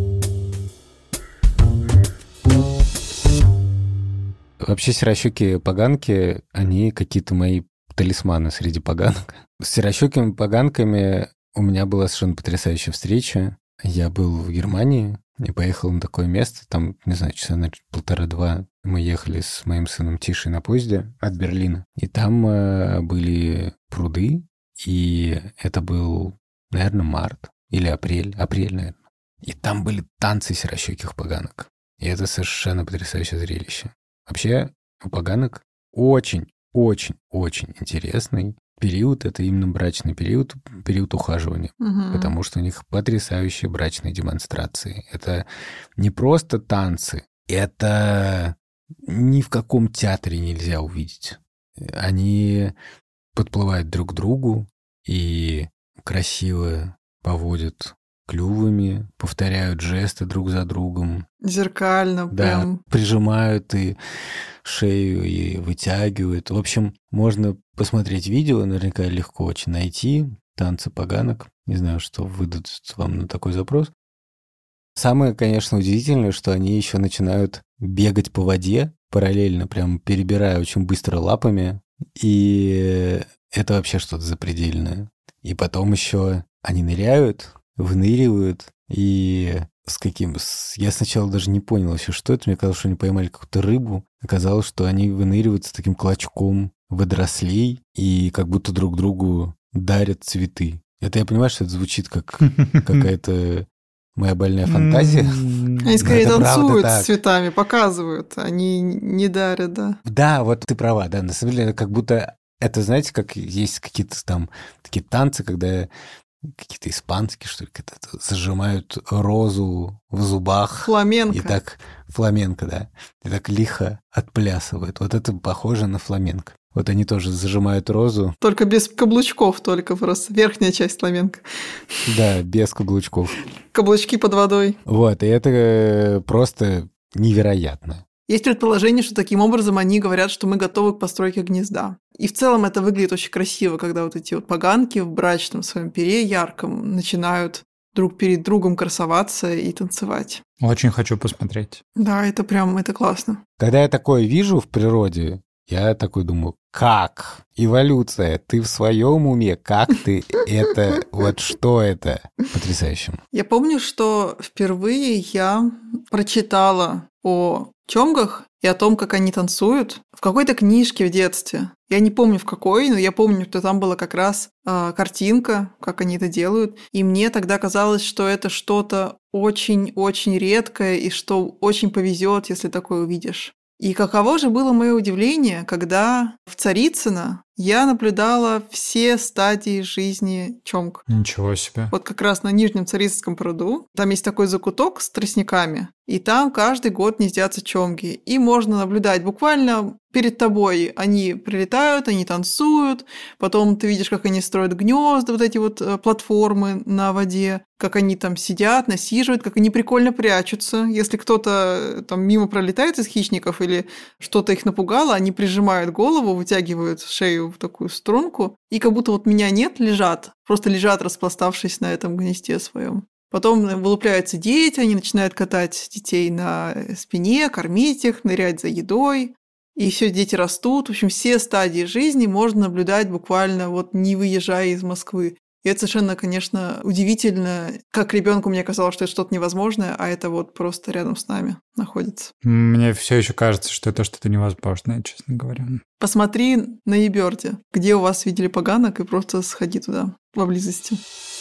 Вообще серощёкие поганки, они какие-то мои талисманы среди поганок. С серощёкими поганками у меня была совершенно потрясающая встреча. Я был в Германии и поехал на такое место. Там, не знаю, часа на 1,5-2 мы ехали с моим сыном Тишей на поезде от Берлина. И там были пруды, и это был, наверное, март или апрель, наверное. И там были танцы серощёких поганок. И это совершенно потрясающее зрелище. Вообще, у поганок очень-очень-очень интересный период. Это именно брачный период, период ухаживания. Потому что у них потрясающие брачные демонстрации. Это не просто танцы, это ни в каком театре нельзя увидеть. Они подплывают друг к другу и красиво поводят клювами, повторяют жесты друг за другом. Зеркально прям. Да, прижимают и шею, и вытягивают. В общем, можно посмотреть видео, наверняка легко очень найти. Танцы поганок. Не знаю, что выдадут вам на такой запрос. Самое, конечно, удивительное, что они еще начинают бегать по воде, параллельно, прям перебирая очень быстро лапами. И это вообще что-то запредельное. И потом еще они ныряют, выныривают, и я сначала даже не понял вообще, что это. Мне казалось, что они поймали какую-то рыбу. Оказалось, что они выныривают с таким клочком водорослей и как будто друг другу дарят цветы. Это я понимаю, что это звучит как какая-то моя больная фантазия. Они скорее танцуют с цветами, показывают, они не дарят, да. Да, вот ты права, да. На самом деле, как будто это, знаете, как есть какие-то там такие танцы, когда какие-то испанские, что ли, зажимают розу в зубах. Фламенко. И так фламенко, да. И так лихо отплясывают. Вот это похоже на фламенко. Вот они тоже зажимают розу. Только без каблучков, только просто верхняя часть фламенко. Да, без каблучков. Каблучки под водой. Вот, и это просто невероятно. Есть предположение, что таким образом они говорят, что мы готовы к постройке гнезда. И в целом это выглядит очень красиво, когда вот эти вот поганки в брачном своем пере ярком начинают друг перед другом красоваться и танцевать. Очень хочу посмотреть. Да, это классно. Когда я такое вижу в природе, я такой думаю, как? Эволюция, ты в своем уме? Как ты это? Вот что это? Потрясающе. Я помню, что впервые я прочитала о чонгах и о том, как они танцуют, в какой-то книжке в детстве. Я не помню в какой, но я помню, что там была как раз картинка, как они это делают. И мне тогда казалось, что это что-то очень-очень редкое и что очень повезет, если такое увидишь. И каково же было мое удивление, когда в Царицыно я наблюдала все стадии жизни чомг. Ничего себе. Вот как раз на Нижнем Царицынском пруду. Там есть такой закуток с тростниками, и там каждый год гнездятся чомги. И можно наблюдать буквально перед тобой. Они прилетают, они танцуют, потом ты видишь, как они строят гнезда, вот эти вот платформы на воде, как они там сидят, насиживают, как они прикольно прячутся. Если кто-то там мимо пролетает из хищников или что-то их напугало, они прижимают голову, вытягивают шею в такую струнку, и как будто вот меня нет, лежат, просто лежат, распластавшись на этом гнезде своем. Потом вылупляются дети, они начинают катать детей на спине, кормить их, нырять за едой. И все, дети растут. В общем, все стадии жизни можно наблюдать буквально вот не выезжая из Москвы. И это совершенно, конечно, удивительно. Как ребенку мне казалось, что это что-то невозможное, а это вот просто рядом с нами находится. Мне все еще кажется, что это что-то невозможное, честно говоря. Посмотри на Еберде, где у вас видели поганок, и просто сходи туда, поблизости.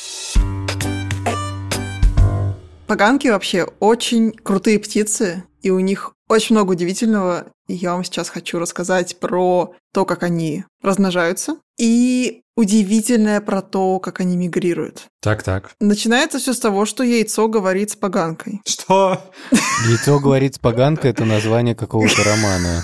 Поганки вообще очень крутые птицы, и у них очень много удивительного. И я вам сейчас хочу рассказать про то, как они размножаются, и удивительное про то, как они мигрируют. Так. Начинается все с того, что яйцо говорит с поганкой. Что? Яйцо говорит с поганкой — это название какого-то романа.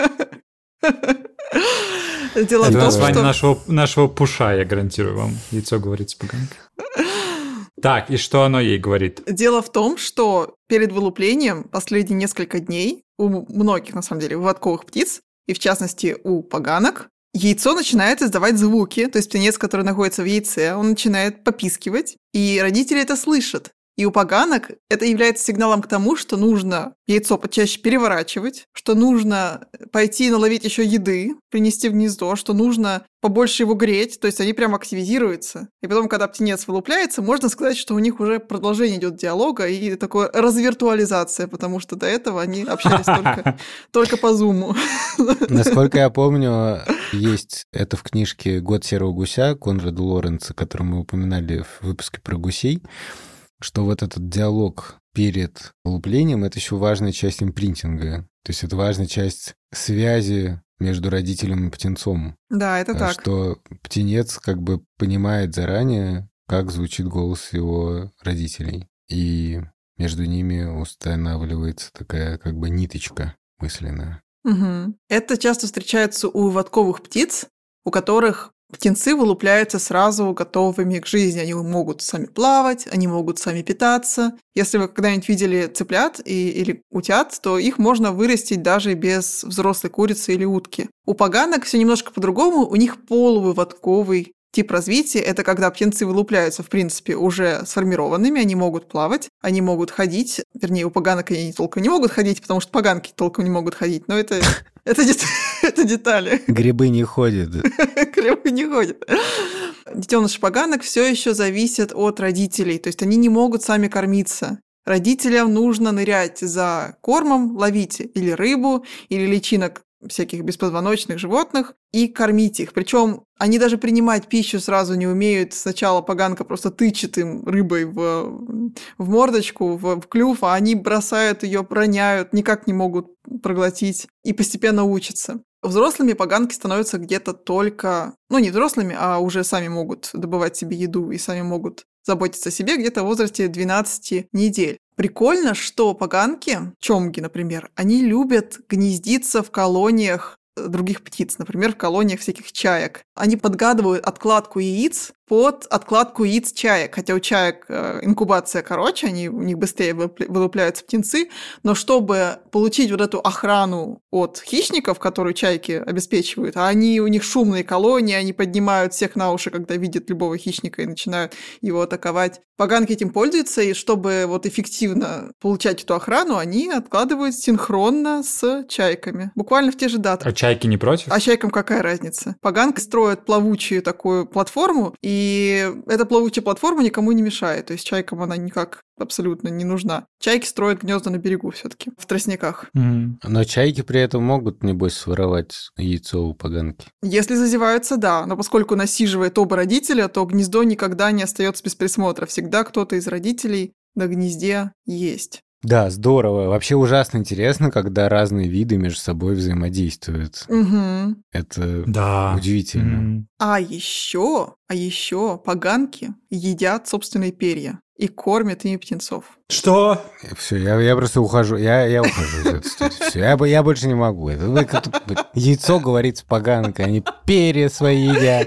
Дело Это в том, название что... нашего пуша, я гарантирую вам. Яйцо говорит с поганкой. Так, и что оно ей говорит? Дело в том, что перед вылуплением последние несколько дней у многих, на самом деле, выводковых птиц, и в частности у поганок, яйцо начинает издавать звуки, то есть птенец, который находится в яйце, он начинает попискивать, и родители это слышат. И у поганок это является сигналом к тому, что нужно яйцо почаще переворачивать, что нужно пойти наловить еще еды, принести в гнездо, что нужно побольше его греть, то есть они прям активизируются. И потом, когда птенец вылупляется, можно сказать, что у них уже продолжение идет диалога и такая развиртуализация, потому что до этого они общались только по зуму. Насколько я помню, есть это в книжке «Год серого гуся» Конрада Лоренца, который мы упоминали в выпуске про гусей, что вот этот диалог перед вылуплением — это еще важная часть импринтинга. То есть это важная часть связи между родителем и птенцом. Да, это так. Что птенец как бы понимает заранее, как звучит голос его родителей. И между ними устанавливается такая как бы ниточка мысленная. Угу. Это часто встречается у выводковых птиц, у которых птенцы вылупляются сразу готовыми к жизни. Они могут сами плавать, они могут сами питаться. Если вы когда-нибудь видели цыплят или утят, то их можно вырастить даже без взрослой курицы или утки. У поганок все немножко по-другому. У них полувыводковый тип развития – это когда птенцы вылупляются, в принципе, уже сформированными, они могут плавать, они могут ходить. Вернее, у поганок они толком не могут ходить, потому что поганки толком не могут ходить, но это детали. Грибы не ходят. Грибы не ходят. Детеныши поганок все еще зависят от родителей, то есть они не могут сами кормиться. Родителям нужно нырять за кормом, ловить или рыбу, или личинок всяких беспозвоночных животных и кормить их. Причем они даже принимать пищу сразу не умеют. Сначала поганка просто тычет им рыбой в мордочку, в клюв, а они бросают ее, роняют, никак не могут проглотить и постепенно учатся. Взрослыми поганки становятся где-то только... не взрослыми, а уже сами могут добывать себе еду и сами могут заботиться о себе где-то в возрасте 12 недель. Прикольно, что поганки, чомги, например, они любят гнездиться в колониях других птиц, например, в колониях всяких чаек. Они подгадывают откладку яиц под откладку яиц чаек, хотя у чаек инкубация короче, у них быстрее вылупляются птенцы, но чтобы получить вот эту охрану от хищников, которую чайки обеспечивают, а у них шумные колонии, они поднимают всех на уши, когда видят любого хищника и начинают его атаковать. Поганки этим пользуются, и чтобы вот эффективно получать эту охрану, они откладывают синхронно с чайками, буквально в те же даты. А чайки не против? А чайкам какая разница? Поганки строят плавучую такую платформу, и эта плавучая платформа никому не мешает. То есть чайкам она никак абсолютно не нужна. Чайки строят гнезда на берегу все-таки, в тростниках. Но чайки при этом могут, небось, своровать яйцо у поганки. Если зазеваются, да. Но поскольку насиживает оба родителя, то гнездо никогда не остается без присмотра. Всегда кто-то из родителей на гнезде есть. Да, здорово. Вообще ужасно интересно, когда разные виды между собой взаимодействуют. Угу. Это удивительно. А еще поганки едят собственные перья и кормят ими птенцов. Что? Все, я просто ухожу. Я ухожу из этой студии. Все, я больше не могу. Яйцо говорит с поганкой, они перья свои едят.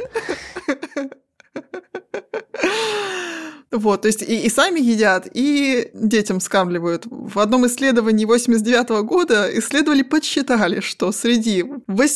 Вот, то есть и сами едят, и детям скармливают. В одном исследовании 1989 года подсчитали, что среди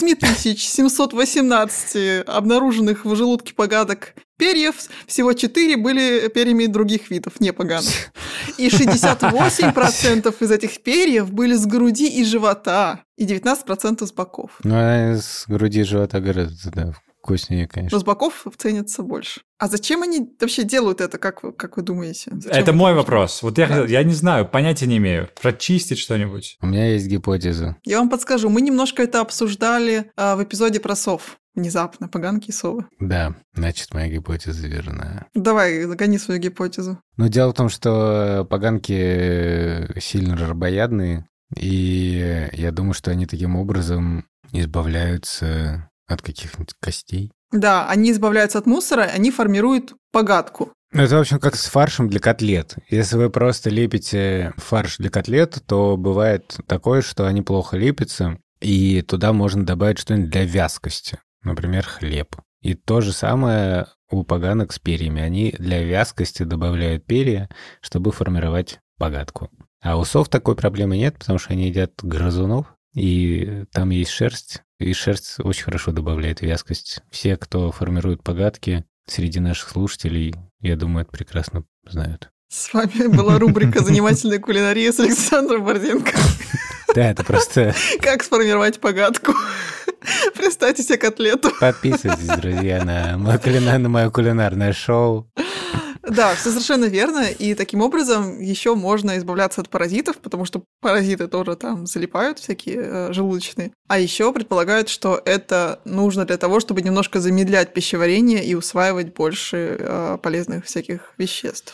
8718 обнаруженных в желудке погадок перьев всего 4 были перьями других видов, не поганок. И 68% из этих перьев были с груди и живота, и 19% с боков. Ну, а с груди и живота гораздо, да, вкуснее, конечно. Но с боков ценится больше. А зачем они вообще делают это, как вы думаете? Зачем это мой вопрос. Вот я не знаю, понятия не имею. Прочистить что-нибудь? У меня есть гипотеза. Я вам подскажу. Мы немножко это обсуждали в эпизоде про сов. Внезапно, поганки и совы. Да, значит, моя гипотеза верная. Давай, загони свою гипотезу. Но дело в том, что поганки сильно рабоядные, и я думаю, что они таким образом избавляются от каких-нибудь костей. Да, они избавляются от мусора, они формируют погадку. Это, в общем, как с фаршем для котлет. Если вы просто лепите фарш для котлет, то бывает такое, что они плохо лепятся, и туда можно добавить что-нибудь для вязкости, например, хлеб. И то же самое у поганок с перьями. Они для вязкости добавляют перья, чтобы формировать погадку. А у сов такой проблемы нет, потому что они едят грызунов, и там есть шерсть, и шерсть очень хорошо добавляет вязкость. Все, кто формирует погадки среди наших слушателей, я думаю, это прекрасно знают. С вами была рубрика «Занимательная кулинария» с Александром Борзенко. Да, это просто... Как сформировать погадку. Представьте себе котлету. Подписывайтесь, друзья, на мое кулинарное шоу. Да, все совершенно верно. И таким образом еще можно избавляться от паразитов, потому что паразиты тоже там залипают, всякие желудочные. А еще предполагают, что это нужно для того, чтобы немножко замедлять пищеварение и усваивать больше полезных всяких веществ.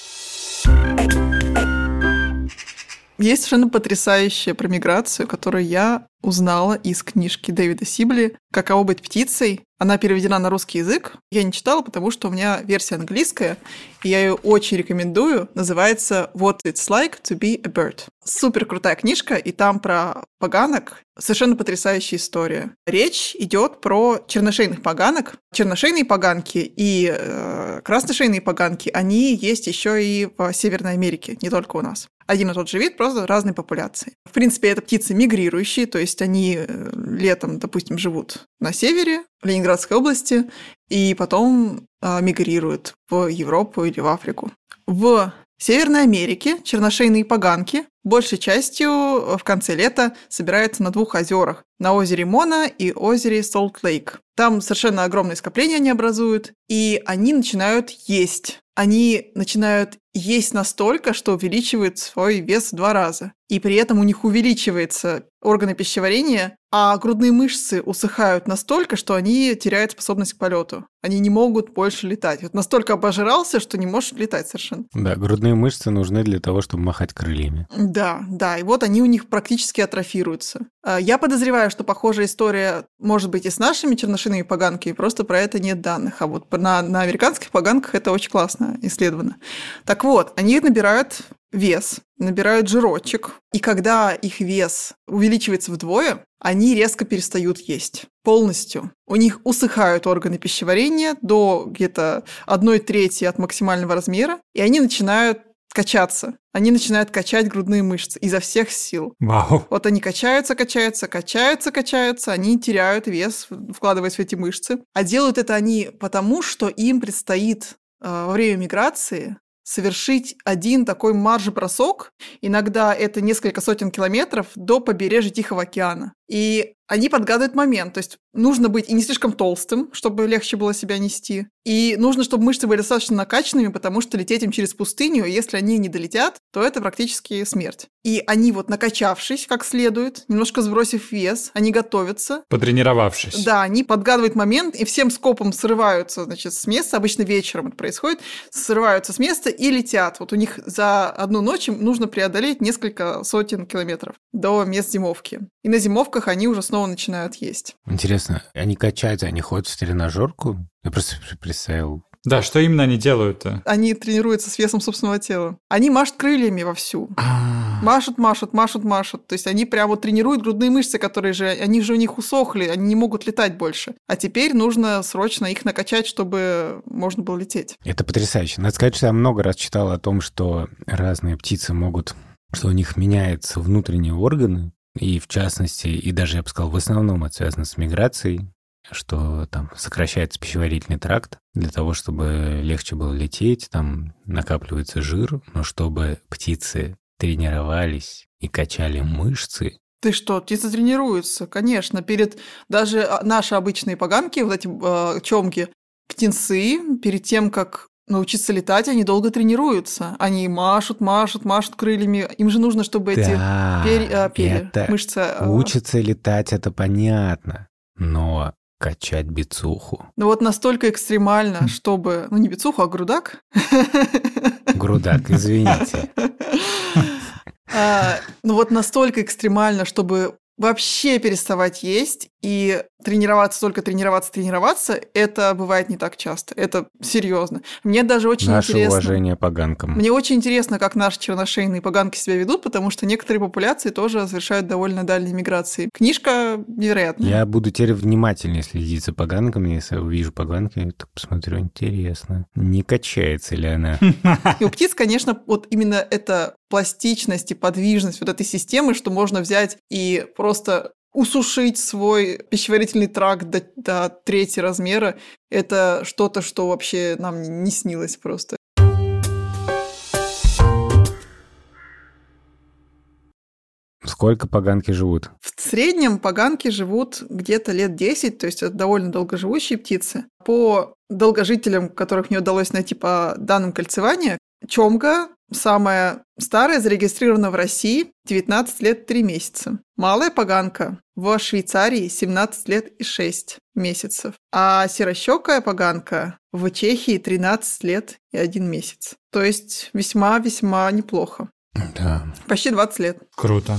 Есть совершенно потрясающая про миграцию, которую я узнала из книжки Дэвида Сибли «Каково быть птицей». Она переведена на русский язык. Я не читала, потому что у меня версия английская, и я ее очень рекомендую. Называется «What it's like to be a bird». Супер крутая книжка, и там про поганок совершенно потрясающая история. Речь идет про черношейных поганок. Черношейные поганки и красношейные поганки, они есть еще и в Северной Америке, не только у нас. Один и тот же вид, просто разные популяции. В принципе, это птицы мигрирующие, то есть они летом, допустим, живут на севере, в Ленинградской области, и потом мигрируют в Европу или в Африку. В Северной Америке черношейные поганки большей частью в конце лета собираются на 2 озерах. На озере Мона и озере Солт-Лейк. Там совершенно огромные скопления они образуют, и они начинают есть. Они начинают есть настолько, что увеличивают свой вес в 2 раза. И при этом у них увеличиваются органы пищеварения, а грудные мышцы усыхают настолько, что они теряют способность к полету. Они не могут больше летать. Вот настолько обожрался, что не можешь летать совершенно. Да, грудные мышцы нужны для того, чтобы махать крыльями. Да, и вот они у них практически атрофируются. Я подозреваю, что похожая история может быть и с нашими черношейными поганками, просто про это нет данных. А вот на американских поганках это очень классно исследовано. Так вот, они набирают вес, набирают жирочек, и когда их вес увеличивается вдвое, они резко перестают есть полностью. У них усыхают органы пищеварения до где-то 1/3 от максимального размера, и они начинают качаться. Они начинают качать грудные мышцы изо всех сил. Вау. Вот они качаются, они теряют вес, вкладываясь в эти мышцы. А делают это они потому, что им предстоит во время миграции совершить один такой марш-бросок, иногда это несколько сотен километров, до побережья Тихого океана. И они подгадывают момент. То есть нужно быть и не слишком толстым, чтобы легче было себя нести. И нужно, чтобы мышцы были достаточно накачанными, потому что лететь им через пустыню, если они не долетят, то это практически смерть. И они вот накачавшись как следует, немножко сбросив вес, они готовятся. Потренировавшись. Да, они подгадывают момент и всем скопом срываются, значит, с места. Обычно вечером это происходит. Срываются с места и летят. Вот у них за одну ночь им нужно преодолеть несколько сотен километров до мест зимовки. И на зимовках они уже снова начинают есть. Интересно, они качаются, они ходят в тренажерку? Я просто представил. Да, что именно они делают-то? Они тренируются с весом собственного тела. Они машут крыльями вовсю. Машут. То есть они прямо вот тренируют грудные мышцы, которые же, они же у них усохли, они не могут летать больше. А теперь нужно срочно их накачать, чтобы можно было лететь. Это потрясающе. Надо сказать, что я много раз читал о том, что разные птицы могут, что у них меняются внутренние органы, и в частности, и даже, я бы сказал, в основном это связано с миграцией, что там сокращается пищеварительный тракт для того, чтобы легче было лететь, там накапливается жир, но чтобы птицы тренировались и качали мышцы. Ты что, птицы тренируются, конечно. Перед даже наши обычные поганки, вот эти чомги, птенцы, перед тем, как научиться летать, они долго тренируются. Они машут крыльями. Им же нужно, чтобы эти мышцы... Учатся летать, это понятно, но качать бицуху. Ну вот настолько экстремально, чтобы... Ну не бицуху, а грудак. Грудак, извините. Ну вот настолько экстремально, чтобы вообще переставать есть и только тренироваться, это бывает не так часто. Это серьезно. Мне даже очень интересно. Наше уважение поганкам. Мне очень интересно, как наши черношейные поганки себя ведут, потому что некоторые популяции тоже совершают довольно дальние миграции. Книжка невероятная. Я буду теперь внимательнее следить за поганками. Если увижу поганки, то посмотрю, интересно, не качается ли она. И у птиц, конечно, вот именно эта пластичность и подвижность вот этой системы, что можно взять и просто усушить свой пищеварительный тракт до третьего размера, это что-то, что вообще нам не снилось просто. Сколько поганки живут? В среднем поганки живут где-то лет 10, то есть это довольно долгоживущие птицы. По долгожителям, которых мне удалось найти по данным кольцевания, чомга самая старая, зарегистрирована в России 19 лет 3 месяца. Малая поганка в Швейцарии 17 лет и 6 месяцев. А серощёкая поганка в Чехии 13 лет и 1 месяц. То есть весьма-весьма неплохо. Да. Почти 20 лет. Круто.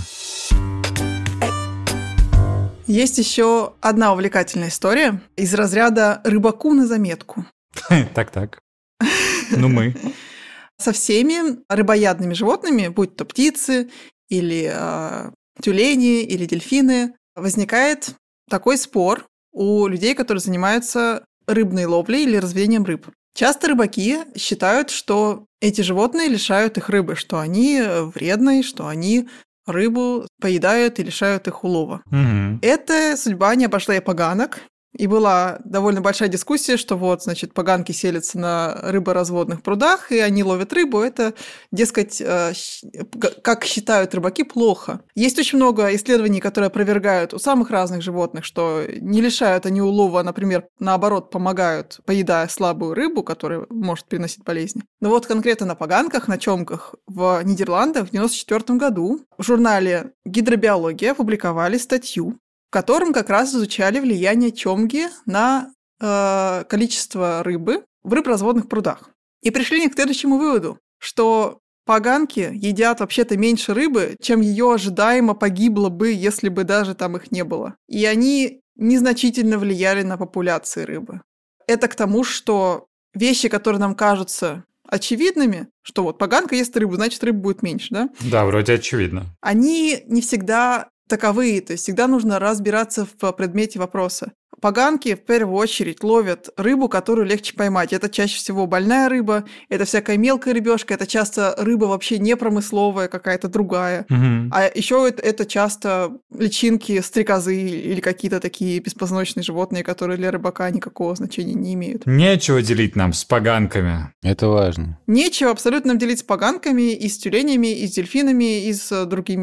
Есть еще одна увлекательная история из разряда «рыбаку на заметку». Так. Ну мы. Со всеми рыбоядными животными, будь то птицы или тюлени или дельфины, возникает такой спор у людей, которые занимаются рыбной ловлей или разведением рыб. Часто рыбаки считают, что эти животные лишают их рыбы, что они вредные, что они рыбу поедают и лишают их улова. Угу. Эта судьба не обошла и поганок. И была довольно большая дискуссия, что вот, значит, поганки селятся на рыборазводных прудах, и они ловят рыбу. Это, дескать, как считают рыбаки, плохо. Есть очень много исследований, которые опровергают у самых разных животных, что не лишают они улова, а, например, наоборот, помогают, поедая слабую рыбу, которая может приносить болезни. Но вот конкретно на поганках, на чомках в Нидерландах в 1994 году в журнале «Гидробиология» опубликовали статью, в котором как раз изучали влияние чомги на количество рыбы в рыборазводных прудах. И пришли к следующему выводу, что поганки едят вообще-то меньше рыбы, чем ее ожидаемо погибло бы, если бы даже там их не было. И они незначительно влияли на популяции рыбы. Это к тому, что вещи, которые нам кажутся очевидными, что вот поганка ест рыбу, значит, рыбы будет меньше, да? Да, вроде очевидно. Они не всегда таковые, то есть всегда нужно разбираться в предмете вопроса. Поганки в первую очередь ловят рыбу, которую легче поймать. Это чаще всего больная рыба, это всякая мелкая рыбешка, это часто рыба вообще не промысловая, какая-то другая. Угу. А еще это часто личинки, стрекозы или какие-то такие беспозвоночные животные, которые для рыбака никакого значения не имеют. Нечего делить нам с поганками. Это важно. Нечего абсолютно делить с поганками, и с тюленями, и с дельфинами, и с другими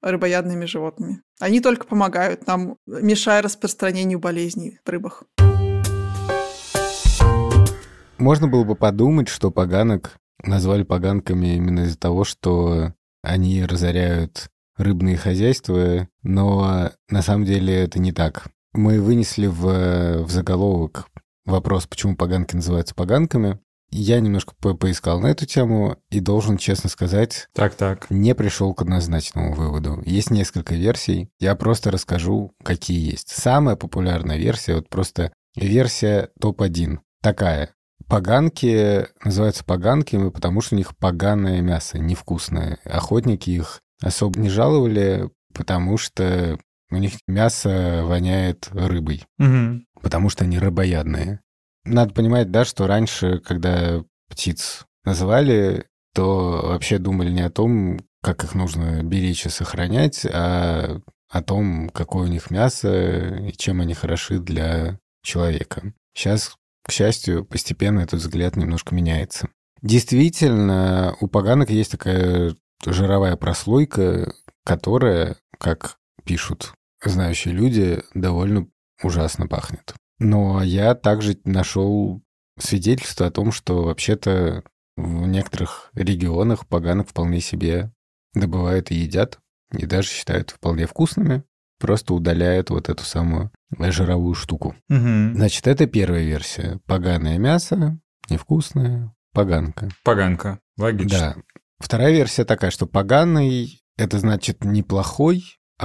рыбоядными животными. Они только помогают нам, мешая распространению болезней в рыбах. Можно было бы подумать, что поганок назвали поганками именно из-за того, что они разоряют рыбные хозяйства, но на самом деле это не так. Мы вынесли в заголовок вопрос, почему поганки называются поганками. Я немножко поискал на эту тему и должен честно сказать, не пришел к однозначному выводу. Есть несколько версий, я просто расскажу, какие есть. Самая популярная версия, вот просто версия топ-1, такая. Поганки называются поганками, потому что у них поганое мясо, невкусное. Охотники их особо не жаловали, потому что у них мясо воняет рыбой, потому что они рыбоядные. Надо понимать, да, что раньше, когда птиц называли, то вообще думали не о том, как их нужно беречь и сохранять, а о том, какое у них мясо и чем они хороши для человека. Сейчас, к счастью, постепенно этот взгляд немножко меняется. Действительно, у поганок есть такая жировая прослойка, которая, как пишут знающие люди, довольно ужасно пахнет. Но я также нашел свидетельство о том, что вообще-то в некоторых регионах поганок вполне себе добывают и едят, и даже считают вполне вкусными, просто удаляют вот эту самую жировую штуку. Значит, это первая версия. Поганое мясо, невкусное, поганка. Поганка, логично. Да. Вторая версия такая, что поганый — это значит не плохой,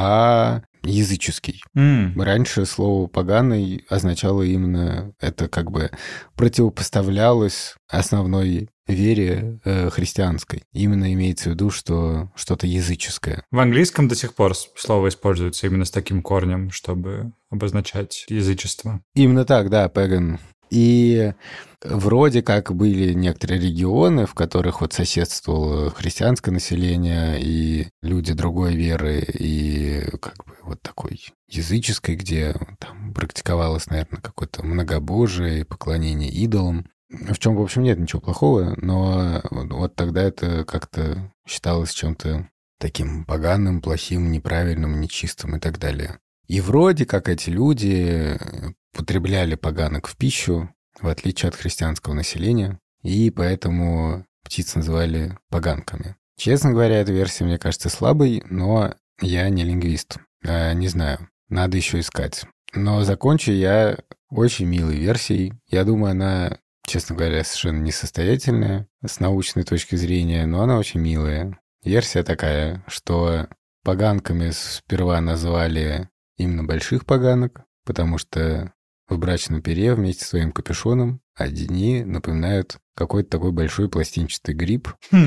а языческий. Раньше слово «поганый» означало именно, это как бы противопоставлялось основной вере христианской. Именно имеется в виду, что что-то языческое. В английском до сих пор слово используется именно с таким корнем, чтобы обозначать язычество. Именно так, да, pagan. И вроде как были некоторые регионы, в которых вот соседствовало христианское население и люди другой веры, и как бы вот такой языческой, где там практиковалось, наверное, какое-то многобожие, поклонение идолам. В чем, в общем, нет ничего плохого, но вот тогда это как-то считалось чем-то таким поганым, плохим, неправильным, нечистым и так далее. И вроде как эти люди потребляли поганок в пищу, в отличие от христианского населения, и поэтому птиц называли поганками. Честно говоря, эта версия мне кажется слабой, но я не лингвист. Не знаю, надо еще искать. Но закончу я очень милой версией. Я думаю, она, честно говоря, совершенно несостоятельная с научной точки зрения, но она очень милая. Версия такая, что поганками сперва назвали именно больших поганок, потому что в брачном перье вместе с своим капюшоном одни напоминают какой-то такой большой пластинчатый гриб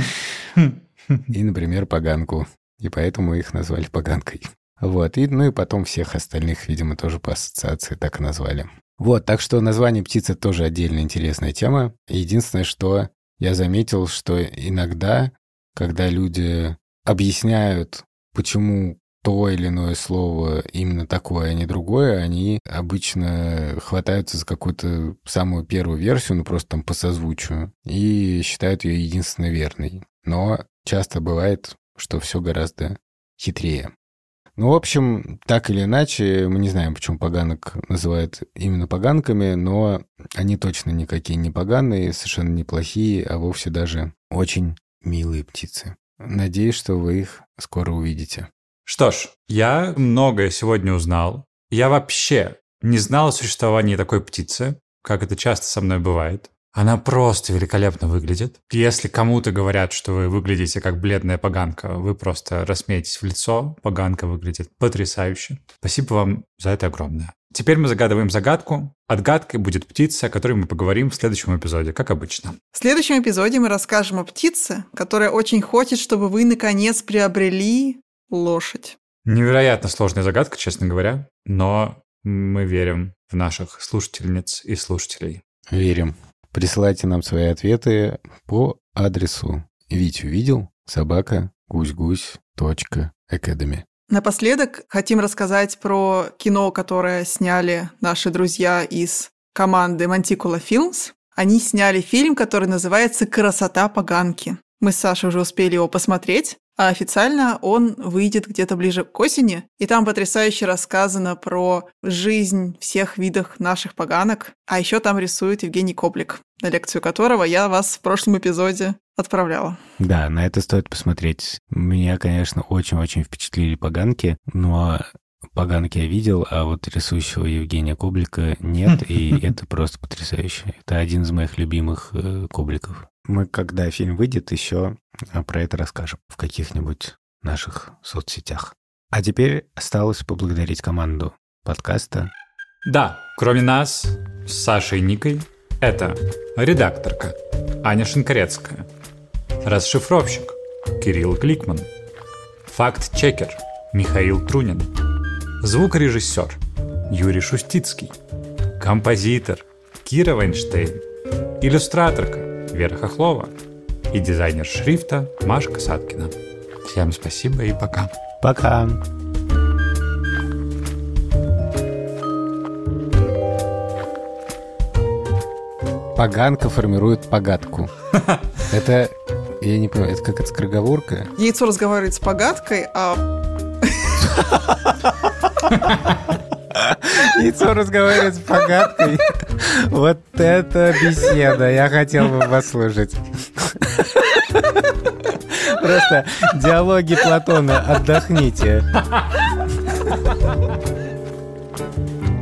и, например, поганку. И поэтому их назвали поганкой. Вот. И, ну и потом всех остальных, видимо, тоже по ассоциации так и назвали. Вот. Так что название птицы тоже отдельно интересная тема. Единственное, что я заметил, что иногда, когда люди объясняют, почему то или иное слово именно такое, а не другое, они обычно хватаются за какую-то самую первую версию, ну просто там по созвучию, и считают ее единственно верной. Но часто бывает, что все гораздо хитрее. Ну, в общем, так или иначе, мы не знаем, почему поганок называют именно поганками, но они точно никакие не поганые, совершенно неплохие, а вовсе даже очень милые птицы. Надеюсь, что вы их скоро увидите. Что ж, я многое сегодня узнал. Я вообще не знал о существовании такой птицы, как это часто со мной бывает. Она просто великолепно выглядит. Если кому-то говорят, что вы выглядите как бледная поганка, вы просто рассмеетесь в лицо. Поганка выглядит потрясающе. Спасибо вам за это огромное. Теперь мы загадываем загадку. Отгадкой будет птица, о которой мы поговорим в следующем эпизоде, как обычно. В следующем эпизоде мы расскажем о птице, которая очень хочет, чтобы вы наконец приобрели лошадь. Невероятно сложная загадка, честно говоря, но мы верим в наших слушательниц и слушателей. Верим. Присылайте нам свои ответы по адресу витювидел@гусь-гусь.academy. Напоследок хотим рассказать про кино, которое сняли наши друзья из команды Manticula Films. Они сняли фильм, который называется «Красота поганки». Мы с Сашей уже успели его посмотреть. А официально он выйдет где-то ближе к осени, и там потрясающе рассказано про жизнь всех видов наших поганок. А еще там рисует Евгений Коблик, на лекцию которого я вас в прошлом эпизоде отправляла. Да, на это стоит посмотреть. Меня, конечно, очень-очень впечатлили поганки, но поганки я видел, а вот рисующего Евгения Коблика нет, и это просто потрясающе. Это один из моих любимых Кобликов. Мы, когда фильм выйдет, еще про это расскажем в каких-нибудь наших соцсетях. А теперь осталось поблагодарить команду подкаста. Да, кроме нас, с Сашей и Никой, это редакторка Аня Шинкарецкая, расшифровщик Кирилл Кликман, факт-чекер Михаил Трунин, звукорежиссер Юрий Шустицкий, композитор Кира Вайнштейн, иллюстраторка Вера Хохлова и дизайнер шрифта Маша Касаткина. Всем спасибо и пока. Пока! Поганка формирует погадку. Это, я не понимаю, это как скороговорка? Яйцо разговаривает с погаткой, а... Яйцо разговаривает с погаткой. Вот это беседа. Я хотел бы послушать. Просто диалоги Платона. Отдохните.